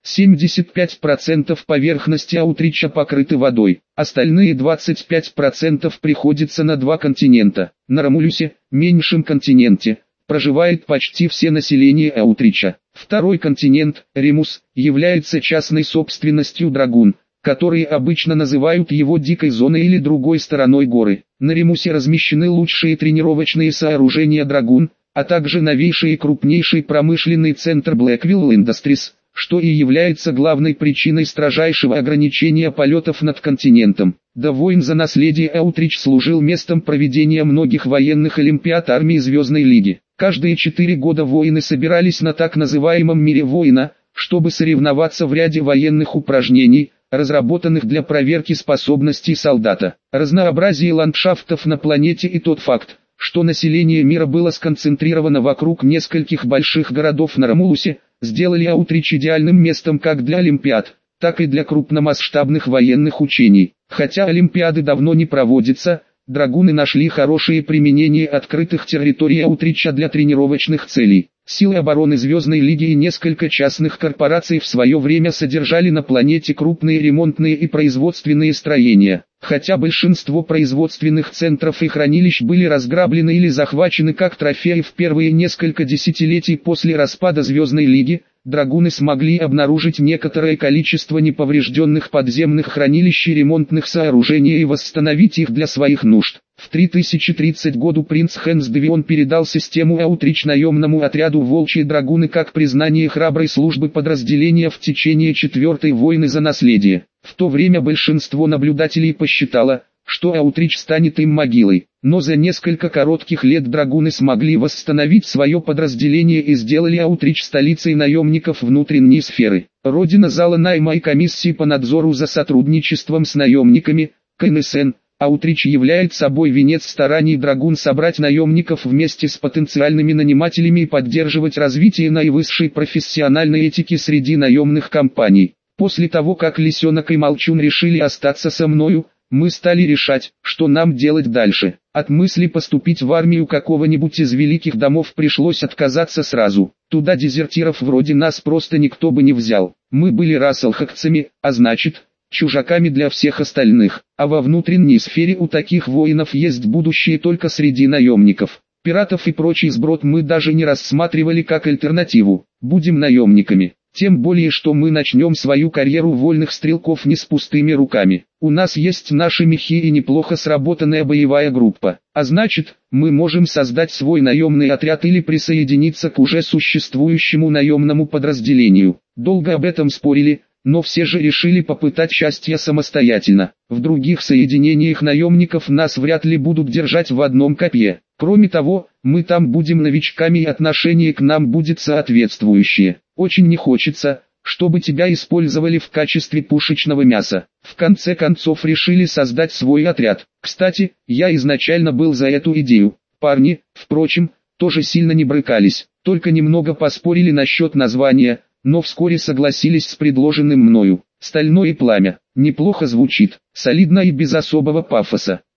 [SPEAKER 1] 75% поверхности Аутрича покрыты водой, остальные 25% приходится на два континента. На Ромулюсе, меньшем континенте, проживает почти все население Аутрича. Второй континент, Ремус, является частной собственностью драгун, которые обычно называют его дикой зоной или другой стороной горы. На Ремусе размещены лучшие тренировочные сооружения драгун, а также новейший и крупнейший промышленный центр Blackwell Industries, что и является главной причиной строжайшего ограничения полетов над континентом. До войн за наследие Аутрич служил местом проведения многих военных олимпиад армии Звездной Лиги. Каждые 4 года воины собирались на так называемом «Мире воина», чтобы соревноваться в ряде военных упражнений, разработанных для проверки способностей солдата. Разнообразие ландшафтов на планете и тот факт, что население мира было сконцентрировано вокруг нескольких больших городов на Ромулусе, сделали Аутрич идеальным местом как для олимпиад, так и для крупномасштабных военных учений. Хотя олимпиады давно не проводятся, драгуны нашли хорошее применение открытых территорий Аутрича для тренировочных целей. Силы обороны Звездной Лиги и несколько частных корпораций в свое время содержали на планете крупные ремонтные и производственные строения. Хотя большинство производственных центров и хранилищ были разграблены или захвачены как трофеи в первые несколько десятилетий после распада Звездной Лиги, драгуны смогли обнаружить некоторое количество неповрежденных подземных хранилищ и ремонтных сооружений и восстановить их для своих нужд. В 3030 году принц Хэнс Девион передал систему Аутрич наемному отряду «Волчьи драгуны» как признание храброй службы подразделения в течение Четвертой войны за наследие. В то время большинство наблюдателей посчитало, что Аутрич станет им могилой, но за несколько коротких лет драгуны смогли восстановить свое подразделение и сделали Аутрич столицей наемников внутренней сферы. Родина зала найма и комиссии по надзору за сотрудничеством с наемниками, КНСН. Аутрич является собой венец стараний драгун собрать наемников вместе с потенциальными нанимателями и поддерживать развитие наивысшей профессиональной этики среди наемных компаний. После того, как Лисенок и Молчун решили остаться со мною, мы стали решать, что нам делать дальше. От мысли поступить в армию какого-нибудь из великих домов пришлось отказаться сразу. Туда дезертиров вроде нас просто никто бы не взял. Мы были расселхакцами, а значит, чужаками для всех остальных. А во внутренней сфере у таких воинов есть будущее только среди наемников. Пиратов и прочий сброд мы даже не рассматривали как альтернативу. Будем наемниками. Тем более, что мы начнем свою карьеру вольных стрелков не с пустыми руками. У нас есть наши мехи и неплохо сработанная боевая группа. А значит, мы можем создать свой наемный отряд или присоединиться к уже существующему наемному подразделению. Долго об этом спорили, но все же решили попытать счастье самостоятельно. В других соединениях наемников нас вряд ли будут держать в одном копье. Кроме того, мы там будем новичками и отношение к нам будет соответствующее. Очень не хочется, чтобы тебя использовали в качестве пушечного мяса. В конце концов решили создать свой отряд. Кстати, я изначально был за эту идею. Парни, впрочем, тоже сильно не брыкались, только немного поспорили насчет названия, но вскоре согласились с предложенным мною. «Стальное пламя» неплохо звучит, солидно и без особого пафоса.